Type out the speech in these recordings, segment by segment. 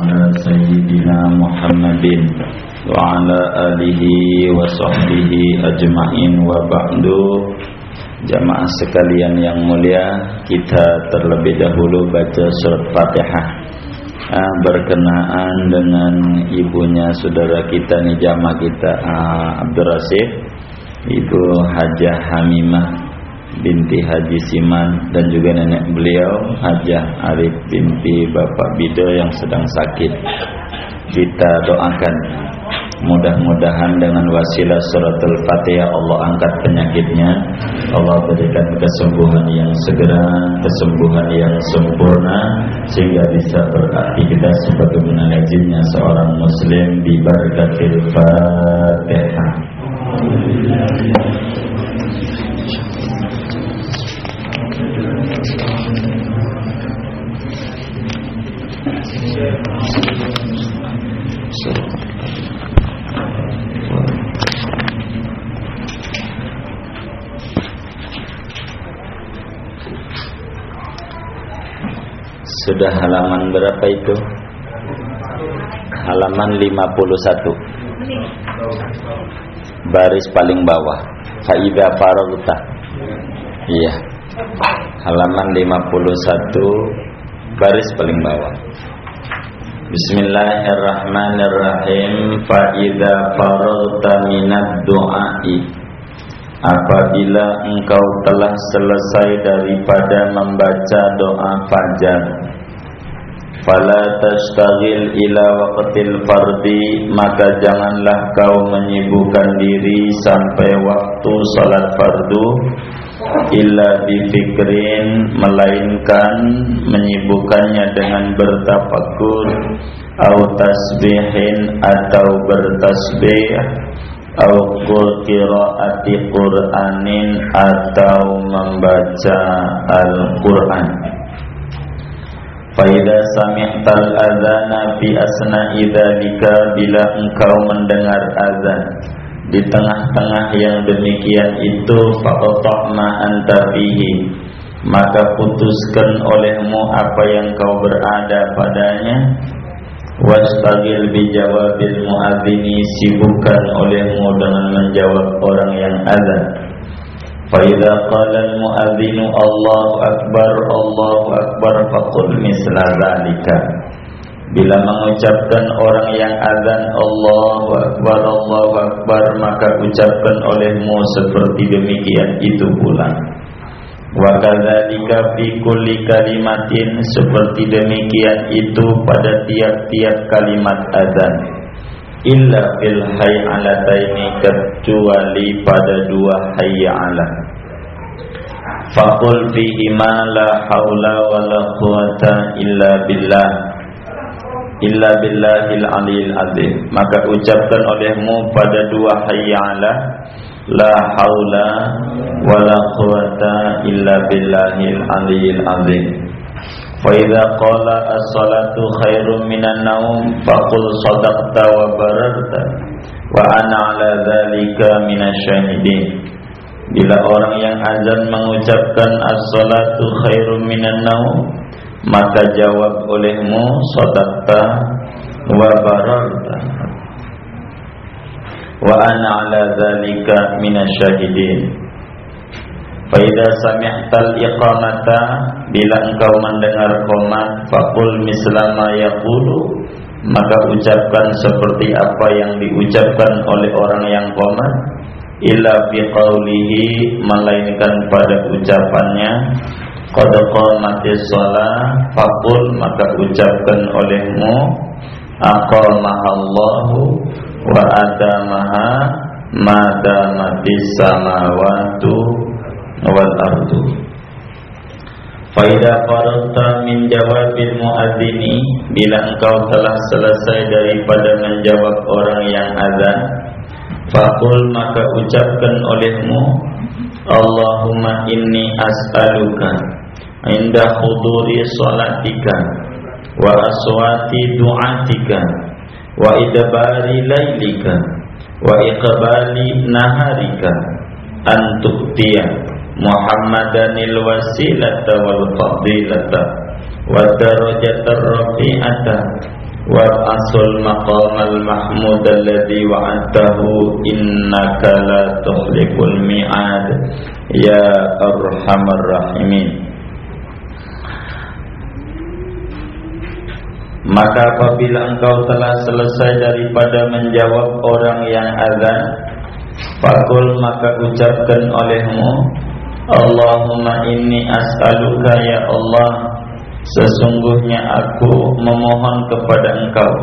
على سيدنا محمد وعلى آله وصحبه أجمعين وبعد. Jamaah sekalian yang mulia, kita terlebih dahulu baca surat Fatihah berkenaan dengan ibunya saudara kita nih, jamaah kita Abdul Rasid, Ibu Hajah Hamimah binti Haji Siman, dan juga nenek beliau Hajah Arif binti Bapak Bido yang sedang sakit. Kita doakan mudah-mudahan dengan wasilah suratul Fatihah Allah angkat penyakitnya, Allah berikan kesembuhan yang segera, kesembuhan yang sempurna, sehingga bisa beraktivitas sebagaimana lazimnya seorang muslim di barakatil Fatihah. Sudah halaman berapa itu? Halaman 51, baris paling bawah. Fa'idha faragta. Iya, halaman 51, baris paling bawah. Bismillahirrahmanirrahim. Fa'idha faragta minad du'ai. Apabila engkau telah selesai daripada membaca doa fajar, fala tastaghil ila waqtil fardi, maka janganlah kau menyibukkan diri sampai waktu salat fardu, illa bifikrin, melainkan menyibukkannya dengan bertafakkur, au tasbihin, atau bertasbih, au qiraati Qur'anin, atau membaca Al-Qur'an. Faida sami'tal adzana fi asna'i dzalika, bila engkau mendengar azan di tengah-tengah yang demikian itu, faqta' ma anta fihi, maka putuskan olehmu apa yang kau berada padanya. Wastagil bijawabil muadzini, sibukkan olehmu dengan menjawab orang yang azan. Fa idza qala al muadzinu Allahu akbar, Allahu akbar, faqul misla dzalika, bila mengucapkan orang yang azan Allahu akbar, Allahu akbar, maka ucapkan olehmu seperti demikian itu pula. Wa kadzalika fi kulli kalimatin, seperti demikian itu pada tiap-tiap kalimat azan. Illa fil hay'alataini, kecuali pada dua hay'alah. Faqul fihi ma la haula wa la quwata illa billah, illa billahil aliyil azim, maka ucapkan olehmu pada dua hay'alah, la haula wa la quwata illa billahil aliyil azim. Fa idza qala as-salatu khairum minan naum, faqul sadaqta wa bararta wa ana ala dzalika minasyahidin. Bila orang yang azan mengucapkan as-salatu khairum minan naum, maka jawab olehmu sadaqta wa bararta wa ana ala dzalika minasyahidin. Fa idza sami'tal iqamata, bila engkau mendengar qomat, faqul mislama yaqulu, maka ucapkan seperti apa yang diucapkan oleh orang yang qomat. Illa fi qawlihi, melainkan pada ucapannya qad qamatis shalah, faqul, maka ucapkan olehmu aqamahallahu wa adamaha ma damatis samawati wal ardu. Fa idza faragta min jawabil muadzini, bila engkau telah selesai daripada menjawab orang yang azan, faqul, maka ucapkan olehmu Allahumma inni as'aluka inda huduri salatika wa aswati du'atika wa idbari lailika wa iqbali naharika an tu'tiya Muhammadanil wasilata wal fadilata wa darajatar rafi'ata wab'asul maqamal mahmud alladhi wa'adtahu innaka la tukhliful mi'ad ya arhamar rahimin. Maka apabila engkau telah selesai daripada menjawab orang yang azan, faqul, maka ucapkan olehmu, Allahumma inni as'aluka ya Allah, sesungguhnya aku memohon kepada engkau,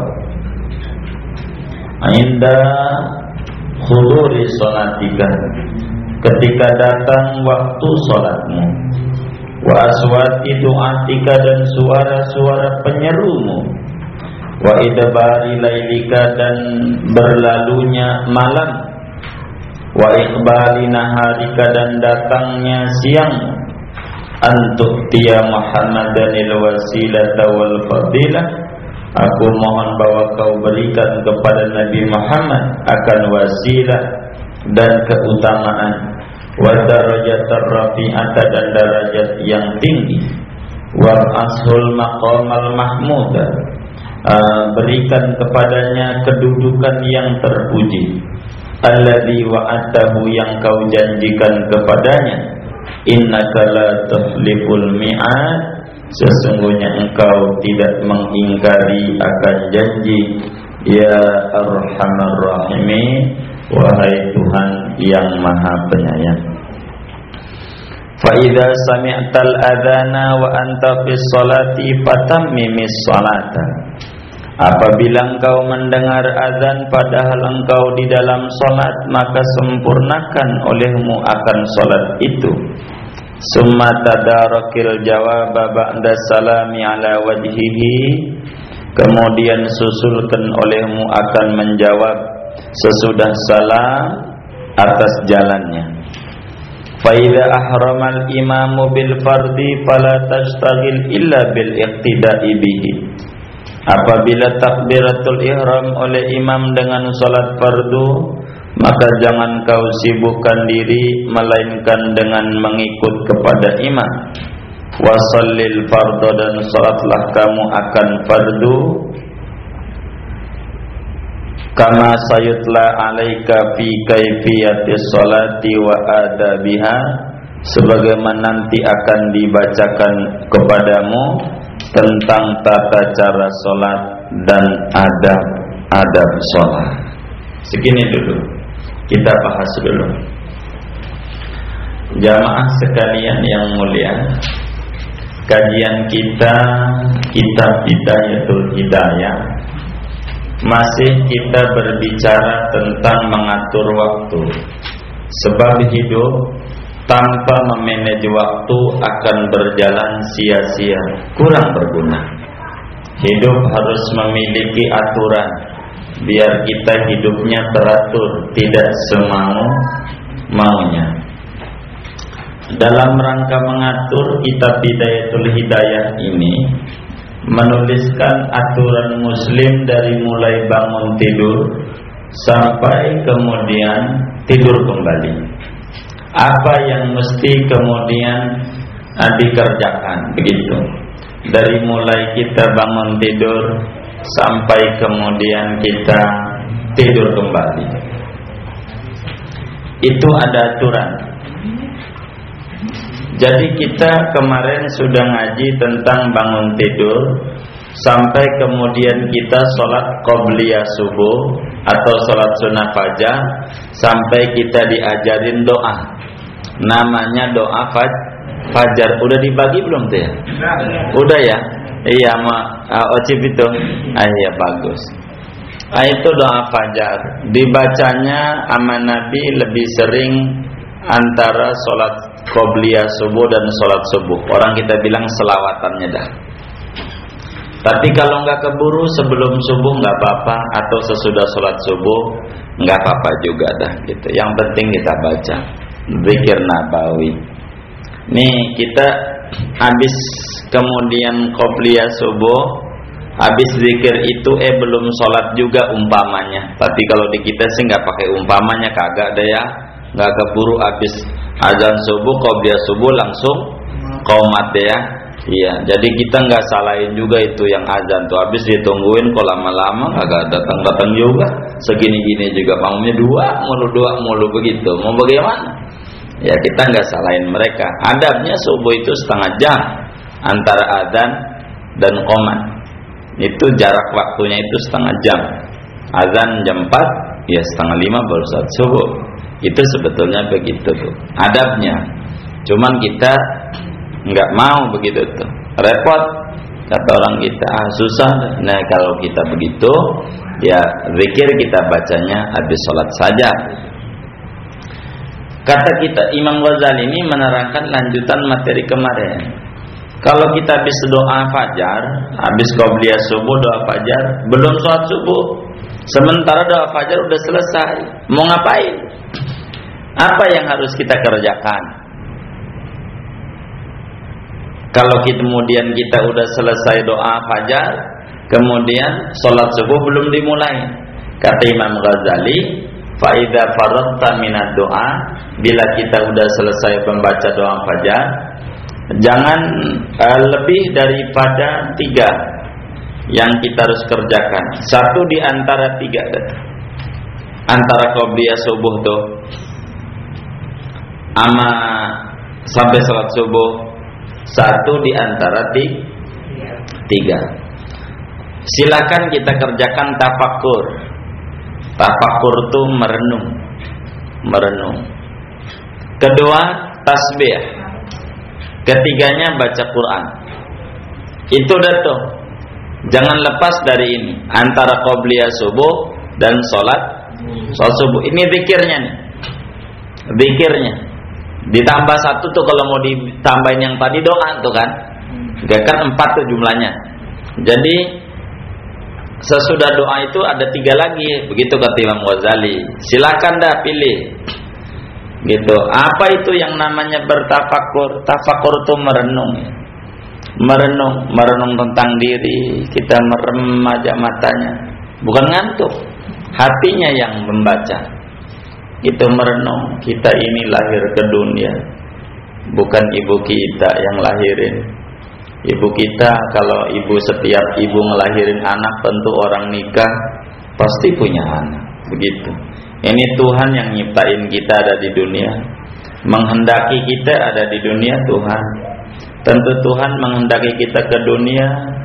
inda huduri sholatika, ketika datang waktu sholatmu, wa aswati du'atika, dan suara-suara penyerumu, wa idbari lailika, dan berlalunya malam, wa iqbali naharika, dan datangnya siang, antuk tiya Muhammadanil wasilata wal fadilah, aku mohon bahwa kau berikan kepada Nabi Muhammad akan wasilah dan keutamaan, wa darajatar rafi'ata, dan derajat yang tinggi, wa ashul maqamal mahmuda, berikan kepadanya kedudukan yang terpuji, alladzi wa'atahu, yang kau janjikan kepadanya, innaka la tukhliful mi'ad, sesungguhnya engkau tidak mengingkari akan janji, ya arhamar rahimin, wahai Tuhan yang maha penyayang. Fa idza sami'tal adzana wa anta fis sholati fatammimis sholata, apabila engkau mendengar azan padahal engkau di dalam solat, maka sempurnakan olehmu akan solat itu. Summa tadarakil jawab ba'da salami ala wajhihi, kemudian susulkan olehmu akan menjawab sesudah salam atas jalannya. Fa idza ahramal imamu bil fardi fala tastaghil illa bil iqtida'i bihi, apabila takbiratul ihram oleh imam dengan salat fardu, maka jangan kau sibukkan diri melainkan dengan mengikut kepada imam. Wa shallil fardhu, dan salatlah kamu akan fardu, kama sayutla alaika fi kaifiyatis sholati wa adabiha, sebagaimana nanti akan dibacakan kepadamu tentang tata cara sholat dan adab sholat. Segini dulu, kita bahas dulu. Jamaah sekalian yang mulia, kajian kita kitab Bidayatul Hidayah, masih kita berbicara tentang mengatur waktu. Sebab hidup tanpa memanage waktu akan berjalan sia-sia, kurang berguna. Hidup harus memiliki aturan, biar kita hidupnya teratur, tidak semau-maunya. Dalam rangka mengatur, kitab Bidayatul Hidayah ini menuliskan aturan muslim dari mulai bangun tidur sampai kemudian tidur kembali. Apa yang mesti kemudian dikerjakan, begitu. Dari mulai kita bangun tidur sampai kemudian kita tidur kembali, itu ada aturan. Jadi kita kemarin sudah ngaji tentang bangun tidur sampai kemudian kita sholat qobliyah subuh atau sholat sunnah fajar, sampai kita diajarin doa, namanya doa fajar. Udah dibagi belum tuh ya? Udah ya? Iya, Ocip itu. Iya, bagus. Itu doa fajar. Dibacanya sama Nabi lebih sering antara sholat qobliyah subuh dan sholat subuh. Orang kita bilang selawatannya dah. Tapi kalau nggak keburu sebelum subuh nggak apa-apa, atau sesudah sholat subuh nggak apa-apa juga dah gitu. Yang penting kita baca zikir nabawi. Nih kita habis kemudian qobliyah subuh, habis zikir itu belum sholat juga umpamanya. Tapi kalau di kita sih nggak pakai umpamanya, kagak deh ya. Nggak keburu habis azan subuh, qobliyah subuh langsung qomat deh ya. Iya, jadi kita nggak salahin juga itu yang azan tuh, habis ditungguin kok lama-lama kagak datang-datang juga, segini-gini juga maunya dua mulu begitu, mau bagaimana? Ya kita nggak salahin mereka. Adabnya subuh itu setengah jam antara azan dan qomat, itu jarak waktunya itu setengah jam. Azan jam 4, ya setengah 5 baru saat subuh. Itu sebetulnya begitu tuh adabnya. Cuman kita nggak mau begitu tuh, repot kata orang kita, susah. Nah kalau kita begitu, ya zikir kita bacanya habis sholat saja. Kata kita Imam Ghazali ini menerangkan lanjutan materi kemarin. Kalau kita habis doa fajar, habis qobliyah subuh doa fajar, belum sholat subuh, sementara doa fajar udah selesai, mau ngapain? Apa yang harus kita kerjakan? Kalau kemudian kita udah selesai doa fajar, kemudian sholat subuh belum dimulai. Kata Imam Ghazali, faida faragta minad doa, bila kita udah selesai membaca doa fajar, jangan lebih daripada 3 yang kita harus kerjakan. Satu di antara 3, antara qobliyah subuh tuh ama sampai sholat subuh, satu di antara 3. Silakan kita kerjakan tafakkur. Tafakkur itu merenung. Kedua, tasbih. Ketiganya baca Quran. Itu dah tuh. Jangan lepas dari ini, antara qobliyah subuh dan sholat subuh. Ini zikirnya nih. Zikirnya. Ditambah 1 tuh kalau mau ditambahin yang tadi doa tuh kan. Kan 4 tuh jumlahnya. Jadi sesudah doa itu ada 3 lagi, begitu kata Imam Ghazali. Silakan dah pilih. Gitu. Apa itu yang namanya bertafakkur? Tafakkur itu merenung tentang diri. Kita merem aja matanya, bukan ngantuk, hatinya yang membaca. Itu merenung, kita ini lahir ke dunia, bukan ibu kita yang lahirin. Ibu kita, kalau setiap ibu ngelahirin anak, tentu orang nikah pasti punya anak, begitu. Ini Tuhan yang nyiptain kita ada di dunia, menghendaki kita ada di dunia Tuhan. Tentu Tuhan menghendaki kita ke dunia.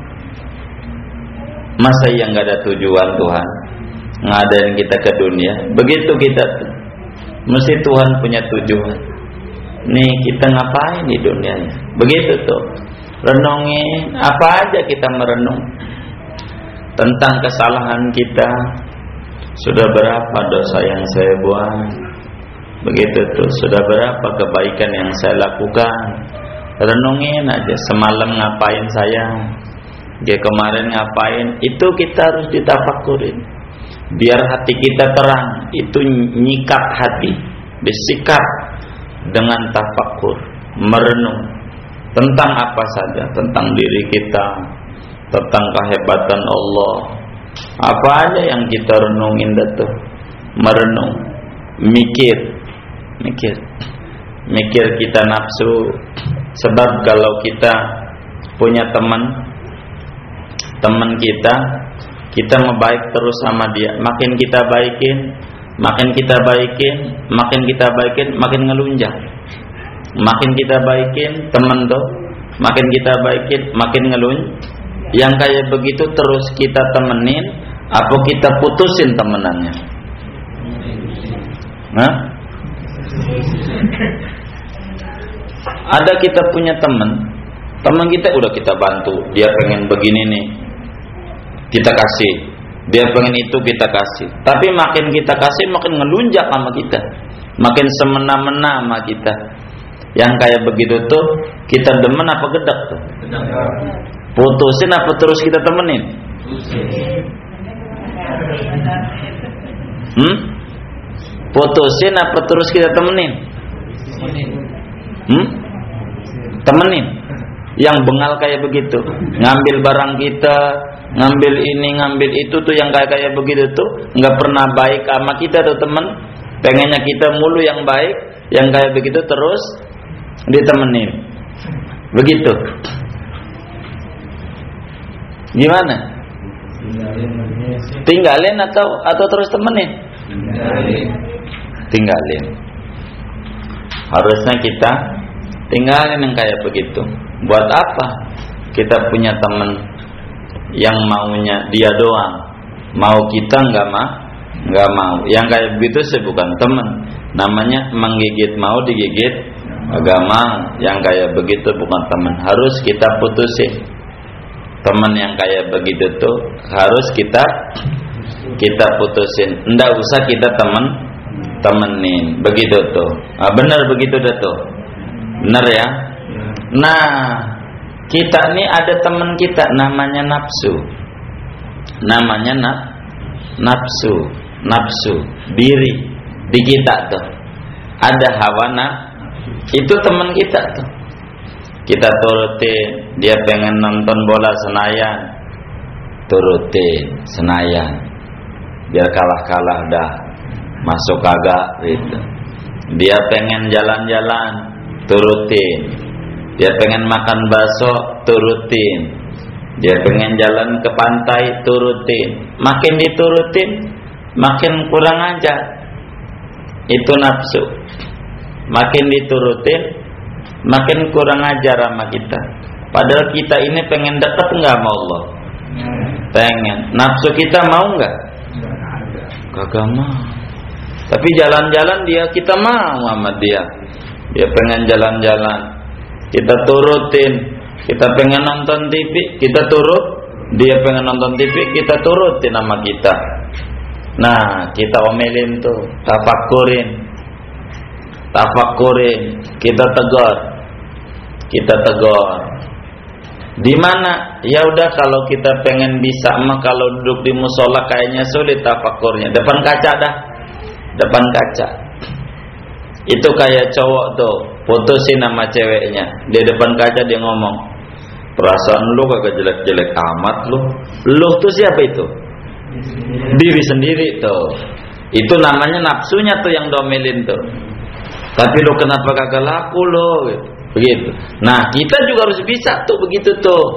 Masa yang nggak ada tujuan Tuhan ngadain kita ke dunia? Begitu kita mesti Tuhan punya tujuan. Nih kita ngapain di dunia? Begitu tuh. Renungin apa aja, kita merenung tentang kesalahan kita. Sudah berapa dosa yang saya buat? Begitu tuh. Sudah berapa kebaikan yang saya lakukan? Renungin aja, semalam ngapain saya? Kemarin ngapain? Itu kita harus ditafakurin. Biar hati kita terang, itu nyikat hati, bersikap dengan tafakur, merenung tentang apa saja, tentang diri kita, tentang kehebatan Allah. Apa aja yang kita renungin itu, merenung, mikir kita nafsu. Sebab kalau kita punya teman kita mau baik terus sama dia, makin kita baikin, makin ngelunjak. Makin kita baikin teman tuh, makin kita baikin, makin Yang kayak begitu terus kita temenin, apa kita putusin temenannya? Ada kita punya teman kita udah kita bantu, dia pengen begini nih, kita kasih. Dia pengen itu, kita kasih. Tapi makin kita kasih, makin ngelunjak sama kita, makin semena-mena sama kita. Yang kayak begitu tuh kita demen apa gedek tuh? Putusin apa terus kita temenin? Putusin apa terus kita temenin? Temenin. Yang bengal kayak begitu, ngambil barang kita, ngambil ini, ngambil itu tuh, yang kayak begitu tuh nggak pernah baik sama kita tuh temen. Pengennya kita mulu yang baik, yang kayak begitu terus ditemenin. Begitu. Gimana? Tinggalin atau terus temenin? Tinggalin. Harusnya kita tinggalin yang kayak begitu. Buat apa kita punya teman yang maunya dia doang, mau kita nggak mau. Yang kayak begitu sih bukan teman. Namanya menggigit mau digigit nggak mau. Yang kayak begitu bukan teman. Harus kita putusin. Teman yang kayak begitu tuh harus kita putusin. Nggak usah kita temenin. Begitu tuh. Nah, benar begitu dah tuh. Benar ya. Nah, kita nih ada teman kita namanya nafsu. Namanya nafsu diri di kita tuh. Ada hawa itu teman kita tuh. Kita turutin, dia pengen nonton bola Senayan, turutin Senayan. Biar kalah dah, masuk kagak gitu. Dia pengen jalan-jalan, turutin. Dia pengen makan bakso, turutin. Dia pengen jalan ke pantai, turutin. Makin diturutin, makin kurang ajar. Itu nafsu. Makin diturutin, makin kurang ajar sama kita. Padahal kita ini pengen dekat enggak sama Allah? Pengen. Nafsu kita mau enggak? Kagak mau. Tapi jalan-jalan kita mau sama dia. Dia pengen jalan-jalan, kita turutin. Kita pengen nonton TV, kita turut. Dia pengen nonton TV, kita turutin sama kita. Nah, kita omelin tuh, tafakurin, kita tegur. Di mana? Ya udah, kalau kita pengen bisa mah kalau duduk di musola kayaknya sulit tafakurnya. Depan kaca dah. Depan kaca. Itu kayak cowok tuh, putusin sama ceweknya. Di depan kaca dia ngomong, perasaan lu kagak jelek-jelek amat lu. Lu tuh siapa itu? Diri sendiri tuh. Itu namanya nafsunya tuh yang domelin tuh. Tapi lu kenapa kagak laku lu? Begitu. Nah, kita juga harus bisa tuh begitu tuh.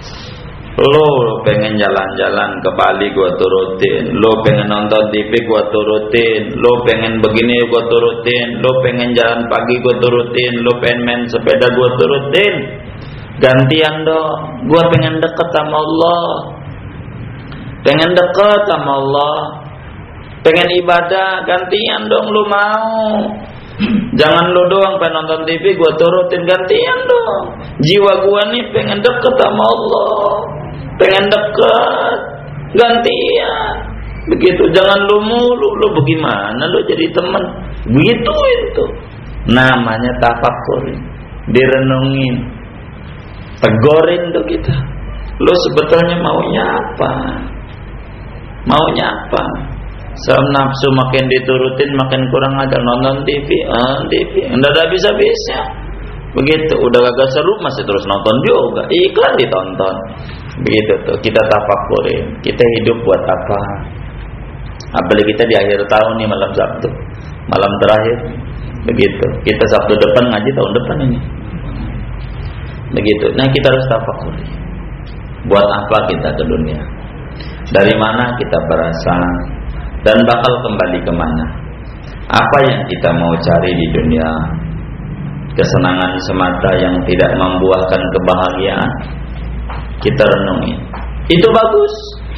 Lu pengen jalan-jalan ke Bali, gua turutin. Lu pengen nonton TV, gua turutin. Lu pengen begini, gua turutin. Lu pengen jalan pagi, gua turutin. Lu pengen main sepeda, gua turutin. Gantian dong. Gua pengen deket sama Allah. Pengen deket sama Allah. Pengen ibadah, gantian dong lu mau. Jangan lu doang pengen nonton TV, gua turutin, gantian dong. Jiwa gua nih pengen deket sama Allah. Pengen deket, gantian. Begitu, jangan lu mulu. Lu bagaimana lu jadi teman? Begitu itu. Namanya tafakurin. Direnungin. Tegorin tuh kita. Lu sebetulnya maunya apa? Maunya apa? Nafsu makin diturutin makin kurang ajar. Nonton TV, enggak ada bisa-bisa. Begitu, udah gak seru masih terus nonton juga. Iklan ditonton. Begitu tuh, kita tafakurin. Kita hidup buat apa? Apalagi kita di akhir tahun nih, malam Sabtu, malam terakhir. Begitu, kita Sabtu depan ngaji tahun depan ini. Begitu, nah kita harus tafakurin. Buat apa kita ke dunia? Dari mana kita berasal? Dan bakal kembali kemana? Apa yang kita mau cari di dunia? Kesenangan semata yang tidak membuahkan kebahagiaan? Kita renungi. Itu bagus.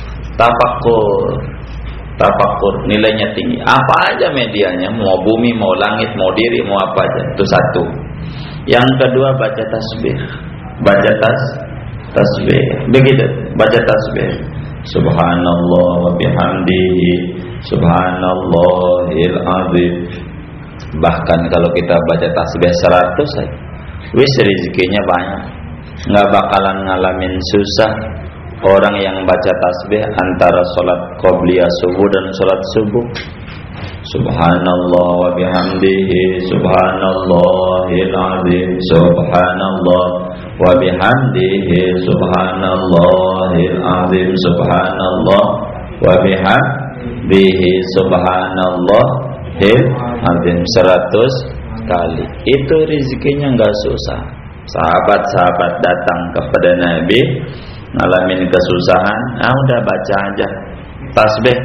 Tafakur nilainya tinggi. Apa aja medianya, mau bumi, mau langit, mau diri, mau apa aja. Itu satu. Yang kedua, baca tasbih. Baca tasbih. Begitu, baca tasbih. Subhanallah wa bihamdihi, subhanallahil azim. Bahkan kalau kita baca tasbih 100 saja, wis rezekinya banyak. Enggak bakalan ngalamin susah orang yang baca tasbih antara salat qobliyah subuh dan salat subuh. Subhanallah wa bihamdihi, subhanallahil azim, subhanallah wa bihamdihi, subhanallahil azim, subhanallah wa bihamdihi, subhanallahil azim 100 kali. Itu rezekinya enggak susah. Sahabat-sahabat datang kepada Nabi ngalamin kesusahan, udah baca aja tasbih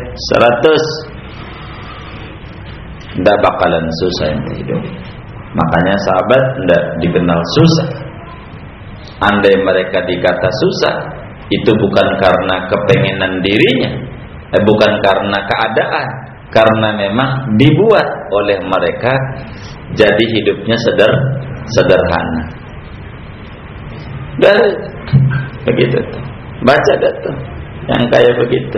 100, nggak bakalan susah yang hidup. Makanya sahabat nggak dikenal susah. Andai mereka dikata susah, itu bukan karena kepengenan dirinya, bukan karena keadaan, karena memang dibuat oleh mereka jadi hidupnya sederhana. Dan begitu tuh. Baca dah tuh yang kayak begitu.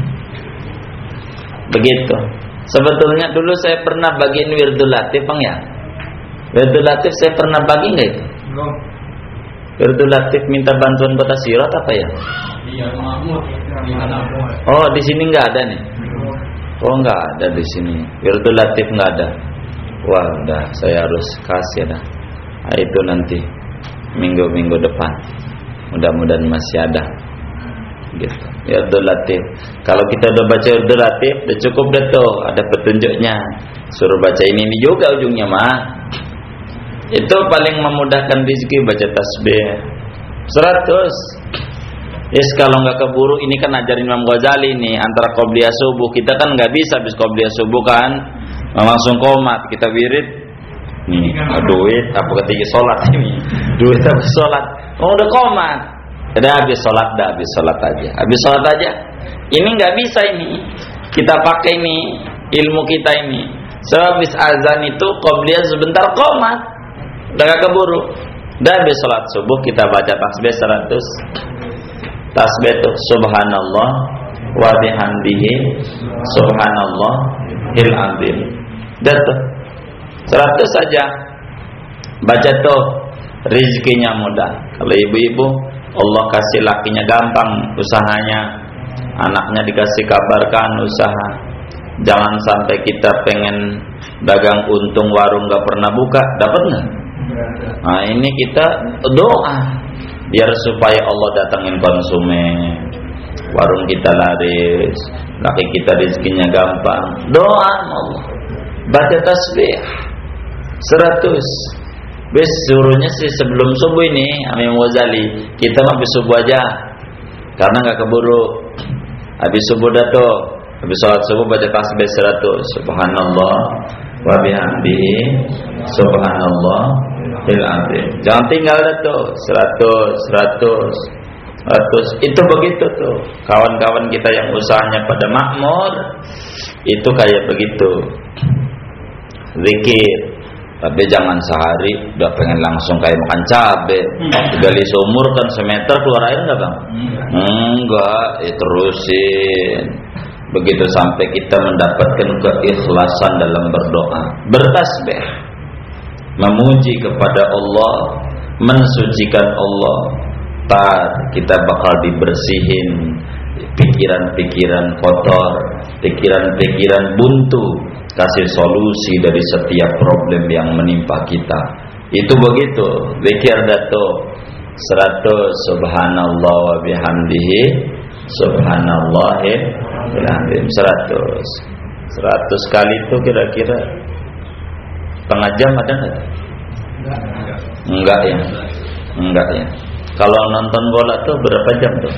Begitu. Sebetulnya dulu saya pernah bagiin wirdul latif, Bang ya. Wirdul latif saya pernah bagi enggak itu? Belum. Wirdul latif minta bantuan kota Sirat apa ya? Iya, Mahmud. Oh, di sini enggak ada nih. Oh, enggak ada di sini. Wirdul latif enggak ada. Wah, udah saya harus kasih dah. Nah, itu nanti minggu-minggu depan. Mudah-mudahan masih ada. Gitu. Wirdul latif. Kalau kita udah baca wirdul latif, udah cukup deh tuh, ada petunjuknya. Suruh baca ini juga ujungnya mah. Itu paling memudahkan rezeki, baca tasbih 100. Yes, kalau nggak keburu, ini kan ajarin Imam Ghazali nih, antara qobliyah subuh, kita kan nggak bisa habis qobliyah subuh kan langsung qomat, kita wirid nih, duit apa ketika sholat ini, duit apa sholat, udah qomat, udah habis sholat aja, ini nggak bisa, ini kita pakai nih ilmu kita ini, sebab habis azan itu qobliyah sebentar qomat, udah gak keburu, udah habis sholat subuh kita baca tasbih 100. Tasbih itu subhanallah wa bihamdihi subhanallahil azim. Dah tuh 100 saja. Baca tuh, rezekinya mudah. Kalau ibu-ibu, Allah kasih lakinya gampang usahanya, anaknya dikasih kabarkan usaha. Jangan sampai kita pengen dagang untung warung gak pernah buka, dapat nggak? Nah, ini kita doa biar supaya Allah datangin konsumen, warung kita laris, laki kita rezekinya gampang. Doa Allah, baca tasbih 100. Bes suruhnya sih sebelum subuh ini Imam Ghazali, kita habis subuh aja karena nggak keburu. Habis subuh dah tuh, habis sholat subuh baca tasbih 100. Subhanallah wa bihamdihi subhanallahil azim. Jangan tinggal dah tuh 100. Itu begitu tuh. Kawan-kawan kita yang usahanya pada makmur itu kayak begitu. Zikir. Tapi jangan sehari udah pengen langsung kayak makan cabe. Gali sumur kan semeter keluar air enggak, Bang? Enggak, terusin. Begitu sampai kita mendapatkan keikhlasan dalam berdoa, bertasbih, memuji kepada Allah, mensucikan Allah, kita bakal dibersihin pikiran-pikiran kotor, pikiran-pikiran buntu, kasih solusi dari setiap problem yang menimpa kita. Itu begitu. Zikir dato 100 subhanallah wa bihamdihi subhanallahil azim 100 kali itu kira-kira setengah jam ada enggak? Enggak ya. Kalau nonton bola tuh berapa jam tuh?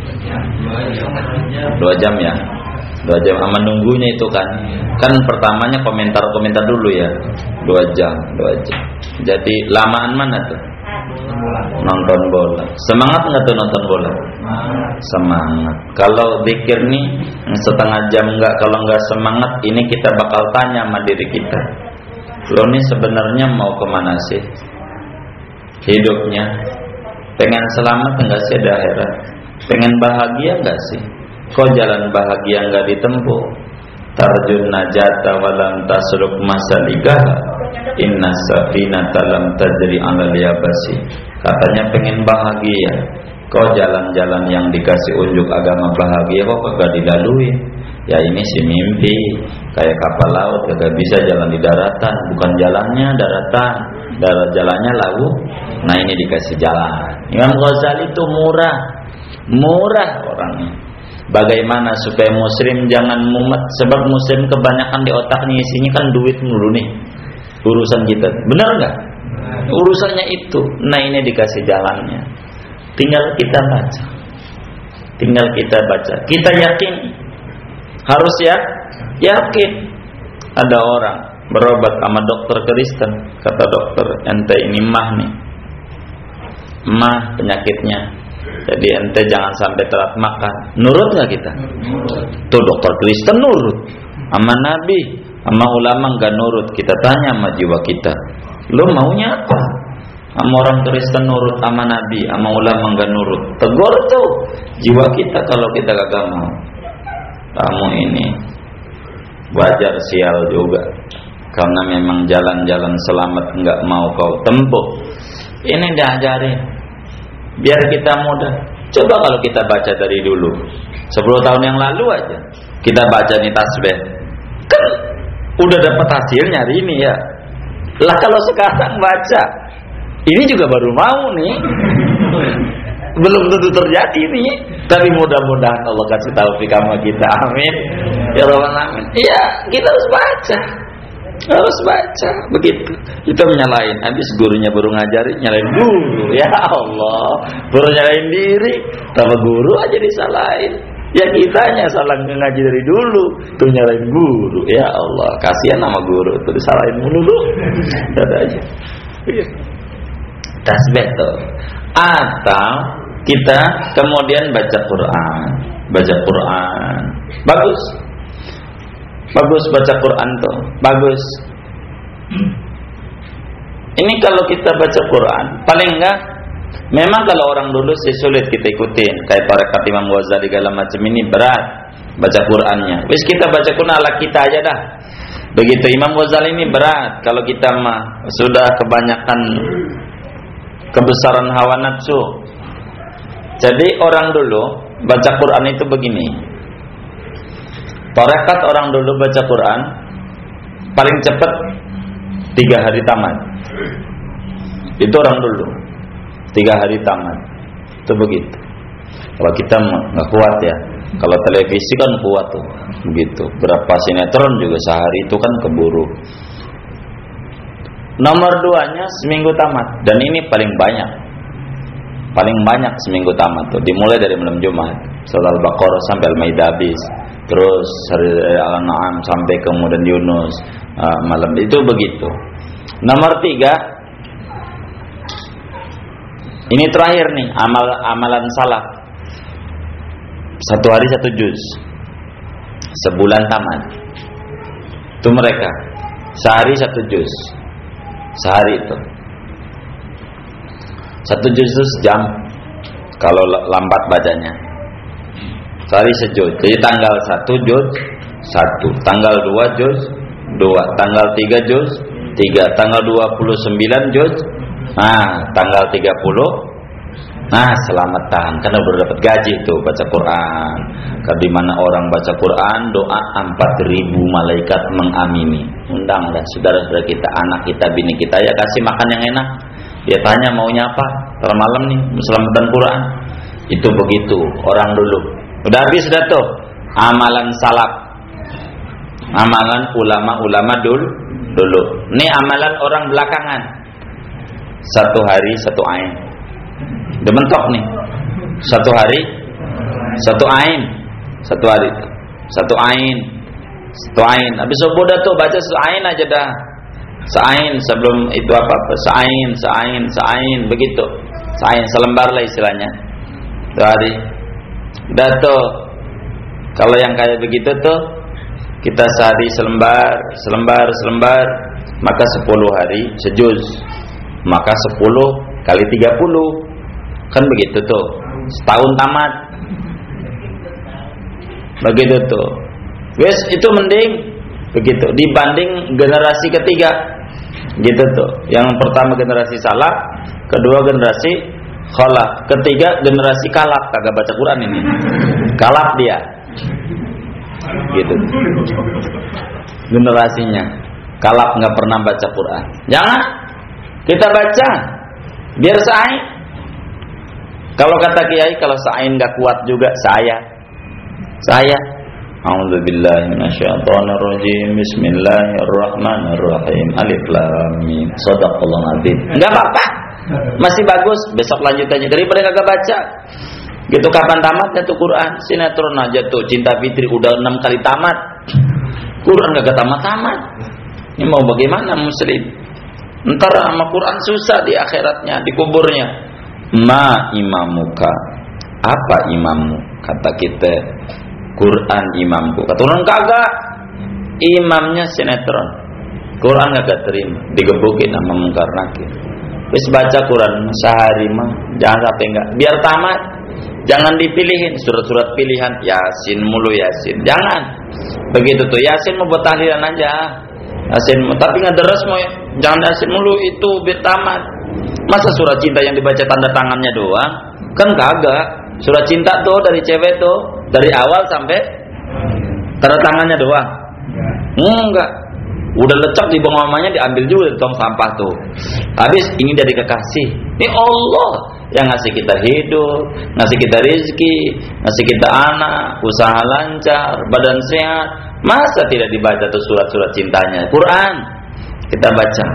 2 jam ya. 2 jam sama nunggunya itu kan pertamanya komentar dulu ya. 2 jam. Jadi lamaan mana tuh? Nonton bola. Semangat nggak tuh nonton bola? Semangat. Kalau zikir nih setengah jam nggak, kalau nggak semangat, ini kita bakal tanya sama diri kita. Lo nih sebenarnya mau kemana sih hidupnya? Pengen selamat nggak sih di akhirat? Pengen bahagia nggak sih? Kok jalan bahagia nggak ditempuh? Tarjun najata walam tasluk masaligah, inna safinata lam tajri 'alal yabasi. Katanya pengen bahagia, kok jalan-jalan yang dikasih unjuk agama bahagia kok kagak dilalui. Ya ini si mimpi, kayak kapal laut kagak bisa jalan di daratan, bukan jalannya daratan, jalannya laut. Nah ini dikasih jalan. Imam Ghazali itu murah orangnya. Bagaimana supaya muslim jangan mumet? Sebab muslim kebanyakan di otaknya isinya kan duit mulu nih. Urusan kita, benar nggak? Urusannya itu. Nah ini dikasih jalannya. Tinggal kita baca. tinggal kita baca. Kita yakin, harus ya yakin. Ada orang berobat sama dokter Kristen, kata dokter, ente ini mah nih, mah penyakitnya, jadi ente jangan sampai telat makan. Nurut nggak kita? Tuh dokter Kristen nurut, sama Nabi, sama ulama nggak nurut. Kita tanya sama jiwa kita, lo maunya apa? Sama orang Kristen nurut, sama Nabi, sama ulama nggak nurut. Tegur tuh jiwa kita kalau kita kagak mau. Kamu ini wajar sial juga, karena memang jalan-jalan selamat nggak mau kau tempuh. Ini diajarin biar kita mudah. Coba kalau kita baca dari dulu, 10 tahun yang lalu aja kita baca nih tasbih, kan udah dapat hasilnya hari ini ya. Lah kalau sekarang baca, ini juga baru mau nih, belum tentu terjadi nih. Tapi mudah-mudahan Allah kasih taufik sama kita, amin ya rabbal alamin. Iya, kita harus baca, begitu. Kita menyalahin, habis gurunya baru ngajarin, nyalain guru, ya Allah, baru nyalain diri, sama guru aja disalahin. Ya kitanya salah ngaji dari dulu, tuh nyalain guru, ya Allah, kasihan sama guru, tuh disalahin mulu, ada aja. Tasbih tuh. Atau kita kemudian baca Quran. Bagus baca Quran tuh, bagus. Ini kalau kita baca Quran, paling enggak, memang kalau orang dulu sih sulit kita ikutin, kayak tarekat Imam Ghazali segala macam ini berat baca Qurannya. Wis kita baca Quran ala kita aja dah. Begitu Imam Ghazali ini berat, kalau kita mah sudah kebanyakan kebesaran hawa nafsu. Jadi orang dulu baca Quran itu begini. Tarekat orang dulu baca Quran paling cepat 3 hari tamat. Itu orang dulu 3 hari tamat. Itu begitu. Kalau kita nggak kuat ya. Kalau televisi kan kuat tuh. Begitu. Berapa sinetron juga sehari itu kan keburu. Nomor 2-nya seminggu tamat. Dan ini paling banyak seminggu tamat tuh. Dimulai dari malam Jumat, surah Al-Baqarah sampai Al-Maidah habis. Terus Al-An'am sampai kemudian Yunus malam itu begitu. Nomor 3, ini terakhir nih, amalan salaf. 1 hari 1 juz, sebulan tamat. Itu mereka sehari 1 juz, sehari itu 1 juz itu sejam kalau lambat bacanya. Sehari sejuz. Jadi tanggal 1 juz 1, tanggal 2 juz 2, tanggal 3 juz 3, tanggal 29 juz. Nah, tanggal 30. Nah, selamatan karena udah dapat gaji tuh baca Quran. Karena di mana orang baca Quran, doa 4.000 malaikat mengamini. Undanglah saudara-saudara kita, anak kita, bini kita, ya kasih makan yang enak. Dia tanya maunya apa? Ntar malam nih, selamatan Quran. Itu begitu orang dulu. Udah habis dah tuh amalan salaf, amalan ulama-ulama dulu. Ini amalan orang belakangan. 1 hari 1 ain. Udah mentok nih. 1 hari 1 ain. 1 hari 1 ain. 1 ain. Habis subuh dah tuh baca 1 ain aja dah. Sa'ain sebelum itu apa-apa. Sa'ain begitu. Sa'ain selembar lah istilahnya. 2 hari. Dah tuh. Kalau yang kayak begitu tuh kita sehari selembar, maka 10 hari sejuz. Maka 10 kali 30. Kan begitu tuh. Setahun tamat. Begitu tuh. Wes itu mending begitu dibanding generasi ketiga. Gitu tuh. Yang pertama generasi salaf, kedua generasi khalaf, ketiga generasi kalap, kagak baca Quran ini. Kalap dia. Gitu. Generasinya kalap, nggak pernah baca Quran. Jangan, kita baca biar sa'ain. Kalau kata kiai, kalau sa'ain nggak kuat juga saya. A'udzubillahi minasyaitonirrajim. Bismillahirrahmanirrahim. Alif lam mim. Shadaqallahul azim. Enggak apa-apa. Masih bagus, besok lanjut aja daripada kagak baca. Gitu kapan tamatnya tuh Quran? Sinetron aja tuh Cinta Fitri udah 6 kali tamat. Quran gak tamat-tamat. Ini mau bagaimana muslim? Ntar sama Quran susah di akhiratnya, di kuburnya. Ma imamuka, apa imammu? Kata kita, Quran imamku. Kata orang kagak, imamnya sinetron. Quran gak terima, digebukin sama Mungkar Nakir. Terus baca Quran sehari mah, jangan sampai enggak. Biar tamat, jangan dipilihin surat-surat pilihan. Yasin mulu Yasin, jangan. Begitu tuh Yasin mau buat tahlilan aja. Yasin, tapi nggak deres mau, jangan Yasin mulu itu biar tamat. Masa surat cinta yang dibaca tanda tangannya doang? Kan kagak. Surat cinta tuh dari cewek tuh dari awal sampai tanda tangannya doang. Enggak. Udah lecak di bawah mamanya, diambil juga di tong sampah tuh. Habis ini dari kekasih. Ini Allah yang ngasih kita hidup, ngasih kita rezeki, ngasih kita anak, usaha lancar, badan sehat. Masa tidak dibaca tuh surat-surat cintanya? Quran kita baca.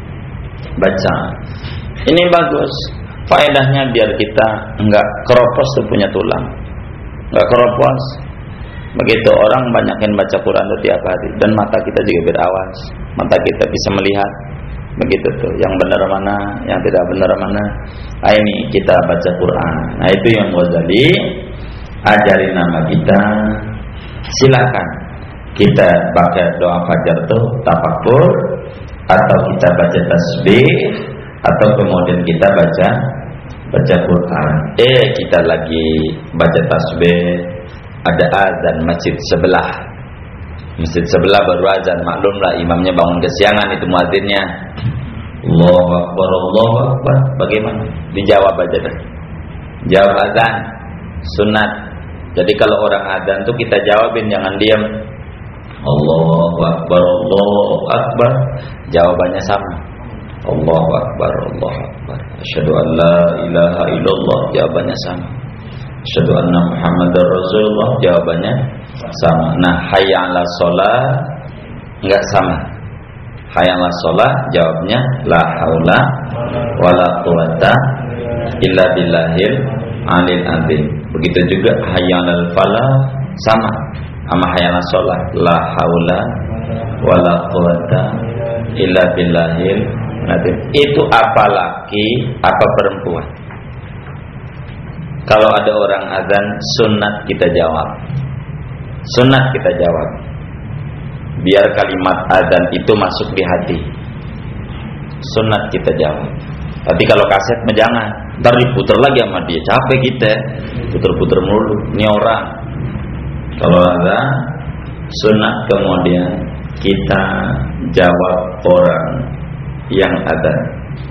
Ini bagus. Faedahnya biar kita enggak keropos tuh punya tulang. Enggak keropos. Begitu orang banyakin baca Quran tiap hari, dan mata kita juga berawas, mata kita bisa melihat. Begitu tuh, yang benar mana, yang tidak benar mana. Nah, ini kita baca Quran. Nah itu yang Ghazali ajarin nama kita. Silakan kita baca doa fajar tuh tafakur, atau kita baca tasbih, atau kemudian kita baca Quran. Kita lagi baca tasbih, ada azan masjid sebelah baru azan. Maklumlah imamnya bangun kesiangan, itu muadzinnya. Allahu Akbar, Allahu Akbar. Bagaimana? Dijawab aja dah. Jawab azan sunat. Jadi kalau orang azan tuh kita jawabin, jangan diam. Allahu Akbar, Allahu Akbar. Jawabannya sama. Allahu Akbar, Allahu Akbar. Asyhadu an la ilaha illallah. Jawabannya sama. Asyhadu anna Muhammadar Rasulullah, jawabannya sama. Nah, hayya 'alas shalah enggak sama. Hayya 'alas shalah jawabnya la haula wala quwata illa billahil alil azim. Begitu juga hayya 'alal falah sama sama hayya 'alas shalah, la haula wala quwata illa billahil azim. Itu apa laki apa perempuan? Kalau ada orang azan, sunat kita jawab. Biar kalimat azan itu masuk di hati. Sunat kita jawab. Tapi kalau kaset mah jangan. Ntar diputer lagi sama dia, capek kita. Puter-puter mulu. Ini orang. Kalau azan, sunat kemudian kita jawab orang yang azan.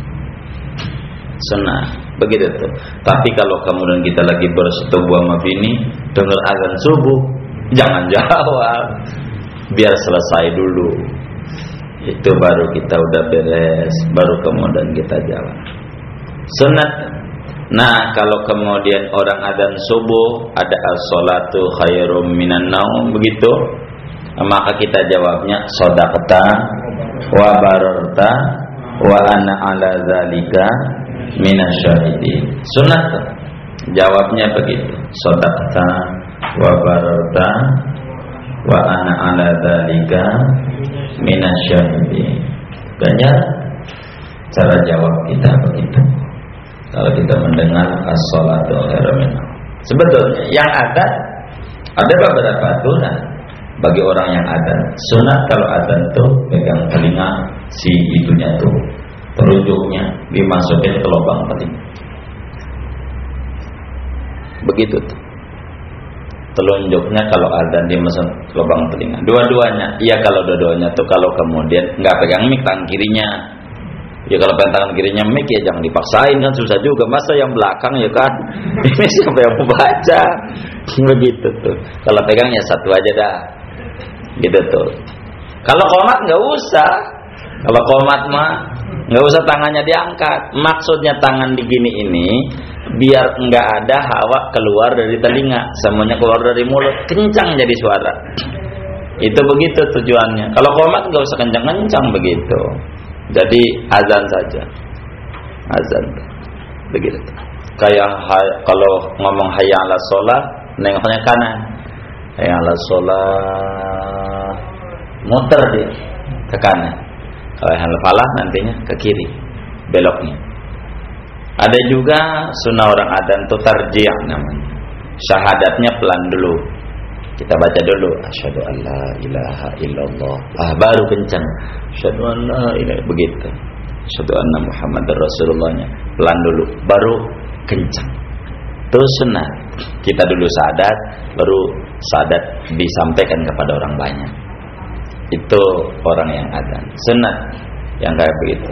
Sunat. Begitu tuh. Tapi kalau kemudian kita lagi bersetubuh sama bini, dengar azan subuh, jangan jawab. Biar selesai dulu. Itu baru kita udah beres, baru kemudian kita jawab. Sunat. Nah, kalau kemudian orang azan subuh, ada as-sholatu khairum minan naum, begitu, maka kita jawabnya shadaqta wa bararta wa ana ala zalika minasyahidin. Sunat jawabnya begitu. Shadaqta wa bararta wa ana ala dzalika minasyahidin. Banyak cara jawab kita begitu. Kalau kita mendengar as-shalatu khairum min naum. Sebetulnya yang ada beberapa aturan bagi orang yang adzan. Sunat kalau adzan tuh pegang telinga si itunya tuh, telunjuknya dimasukin ke lubang telinga. Begitu tuh. Telunjuknya kalau adzan dimasukin ke lubang telinga. Dua-duanya. Iya kalau dua-duanya tuh kalau kemudian enggak pegang mic tangan kirinya. Ya kalau pegang tangan kirinya mic ya jangan dipaksain, kan susah juga. Masa yang belakang ya kan. Ini siapa yang mau baca? Begitu tuh. Kalau pegang ya satu aja dah. Gitu tuh. Kalau qomat enggak usah. Kalau qomat mah nggak usah tangannya diangkat. Maksudnya tangan digini ini biar nggak ada hawa keluar dari telinga, semuanya keluar dari mulut, kencang jadi suara. Itu begitu tujuannya. Kalau qomat nggak usah kencang-kencang begitu. Jadi azan saja, azan begitu. kayak kalau ngomong hayya 'alas shalah nengoknya kanan. Hayya 'alas shalah muter dia ke kanan. Kalau hayya 'alal falah nantinya ke kiri beloknya. Ada juga sunnah orang adzan itu tarjih namanya. Syahadatnya pelan dulu. Kita baca dulu asyhadu an la ilaha illallah. Baru kencang. Asyhadu an la ilaha begitu. Asyhadu anna Muhammadar Rasulullahnya pelan dulu, baru kencang. Itu sunnah. Kita dulu syahadat, baru syahadat disampaikan kepada orang banyak. Itu orang yang adzan. Sunnah yang kayak begitu.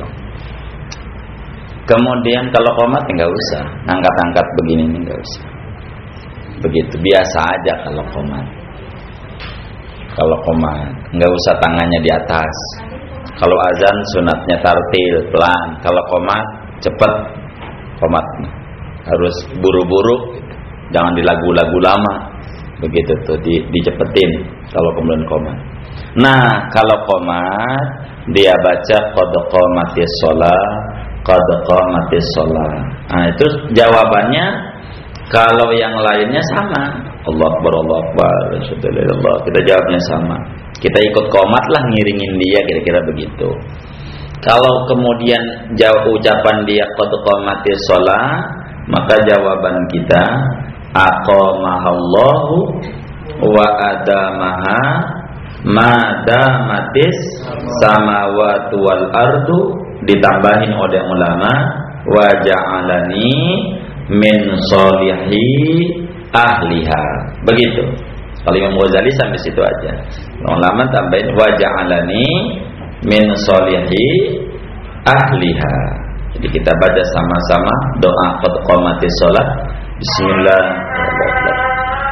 Kemudian kalau qomat enggak usah, angkat-angkat begini enggak usah. Begitu biasa aja kalau qomat. Kalau qomat enggak usah tangannya di atas. Kalau azan sunatnya tartil, pelan. Kalau qomat cepat qomatnya. Harus buru-buru, jangan di lagu-lagu lama. Begitu tuh dicepetin kalau kemudian qomat. Nah, kalau qomat dia baca qad qamatis shalah, qad qamatis shalah. Nah, itu jawabannya. Kalau yang lainnya sama, Allah Akbar, Allah Akbar, Rasulullah, kita jawabnya sama. Kita ikut qomat lah, ngiringin dia, kira-kira begitu. Kalau kemudian jawab ucapan dia qad qamatis shalah, maka jawaban kita aqamahallahu wa adamaha madamatis samawati wal ardu, ditambahin oleh ulama wa ja'alani min sholihi ahliha. Begitu. Kalau Imam Ghazali sampai situ aja. Ulama tambahin wa ja'alani min sholihi ahliha. Jadi kita baca sama-sama doa qad qamatis shalah. Bismillahirrahmanirrahim.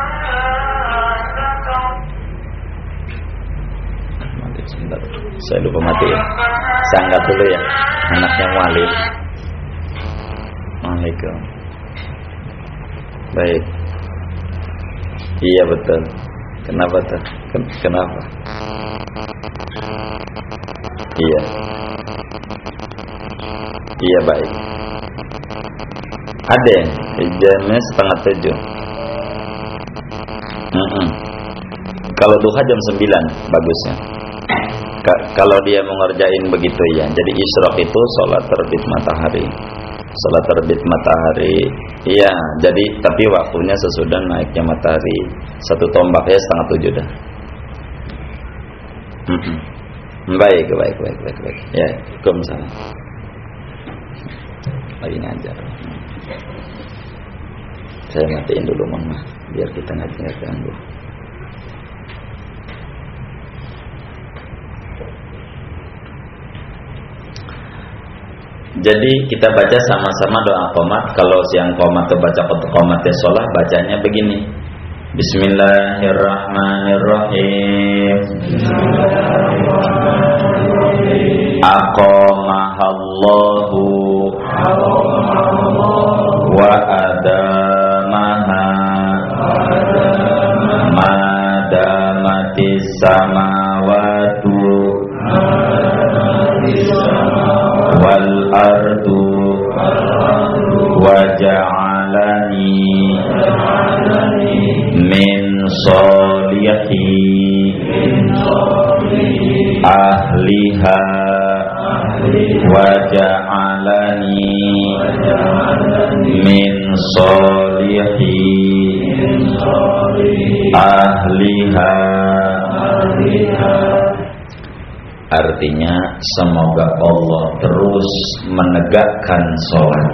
Saya lupa mati ya. Saya angkat dulu ya. Anaknya Walid. Waalaikumsalam. Baik. Iya betul. Kenapa tuh? Kenapa? Iya. Iya baik. Ada jamnya 6:30. Kalau duha jam 9 bagusnya. Kalau dia mau ngerjain begitu ya. Jadi isyraq itu sholat terbit matahari. Sholat terbit matahari, iya. Jadi tapi waktunya sesudah naiknya matahari. 1 tombak ya 6:30 dah. Baik. Ya, Waalaikumsalam. Lagi ngajar. Saya matiin dulu mama, biar kita nggak ganggu. Jadi kita baca sama-sama doa qomat. Kalau siang qomat itu baca qomatnya sholah, bacanya begini. Bismillahirrahmanirrahim. Aqamahallahu wa adamaha madamatis samawatu wal ardu wa ja'alani min sholihi ahliha wa ja'alani min sholihi ahliha. Artinya semoga Allah terus menegakkan sholat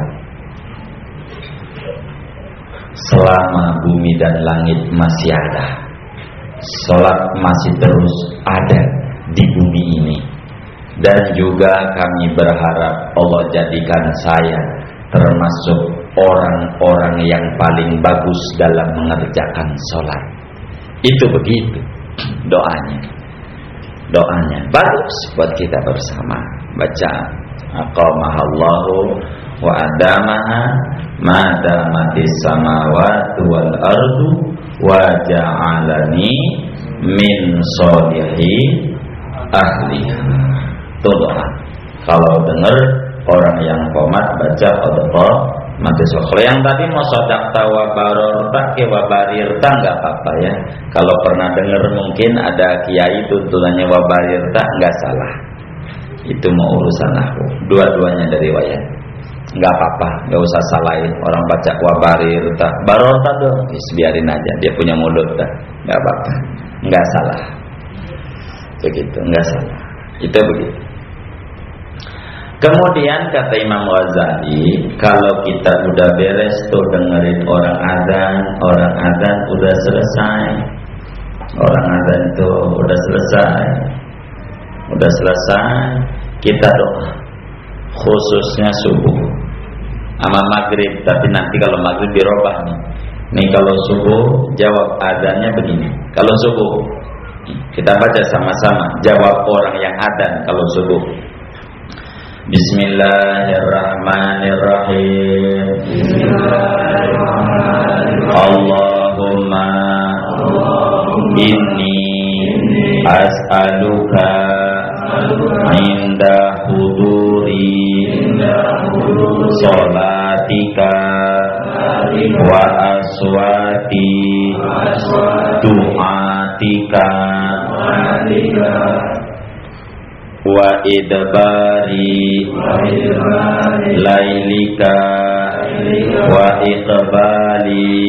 selama bumi dan langit masih ada. Sholat masih terus ada di bumi ini. Dan juga kami berharap Allah jadikan saya termasuk orang-orang yang paling bagus dalam mengerjakan sholat. Itu begitu doanya. Doanya bagus buat kita bersama. Baca aqamahallahu wa adamaha madamatis samawati wal ardu wa ja'alani min sholihi ahliha. Itu doa. Kalau dengar orang yang qomat baca mati sholat. Kalau yang tadi mau sodakta wa barorta ke wa barirta nggak apa-apa ya. Kalau pernah dengar mungkin ada kiai tuntunannya wa barirta nggak salah. Itu mau urusan aku. Dua-duanya dari riwayat. Nggak apa-apa, nggak usah salahin orang baca wa barirta. Barorta dong, biarin aja. Dia punya mulut dah, nggak apa-apa, nggak salah. Begitu, nggak salah. Itu begitu. Kemudian kata Imam Ghazali, kalau kita udah beres tuh dengerin orang azan udah selesai. Orang azan itu udah selesai, kita doa. Khususnya subuh sama maghrib, tapi nanti kalau maghrib dirubah nih. Nih kalau subuh jawab azannya begini. Kalau subuh kita baca sama-sama, jawab orang yang adzan kalau subuh. Bismillahirrahmanirrahim. Allahumma inni as'aluka inda huduri salatika wa aswati du'atika wa idbari lailika wa iqbali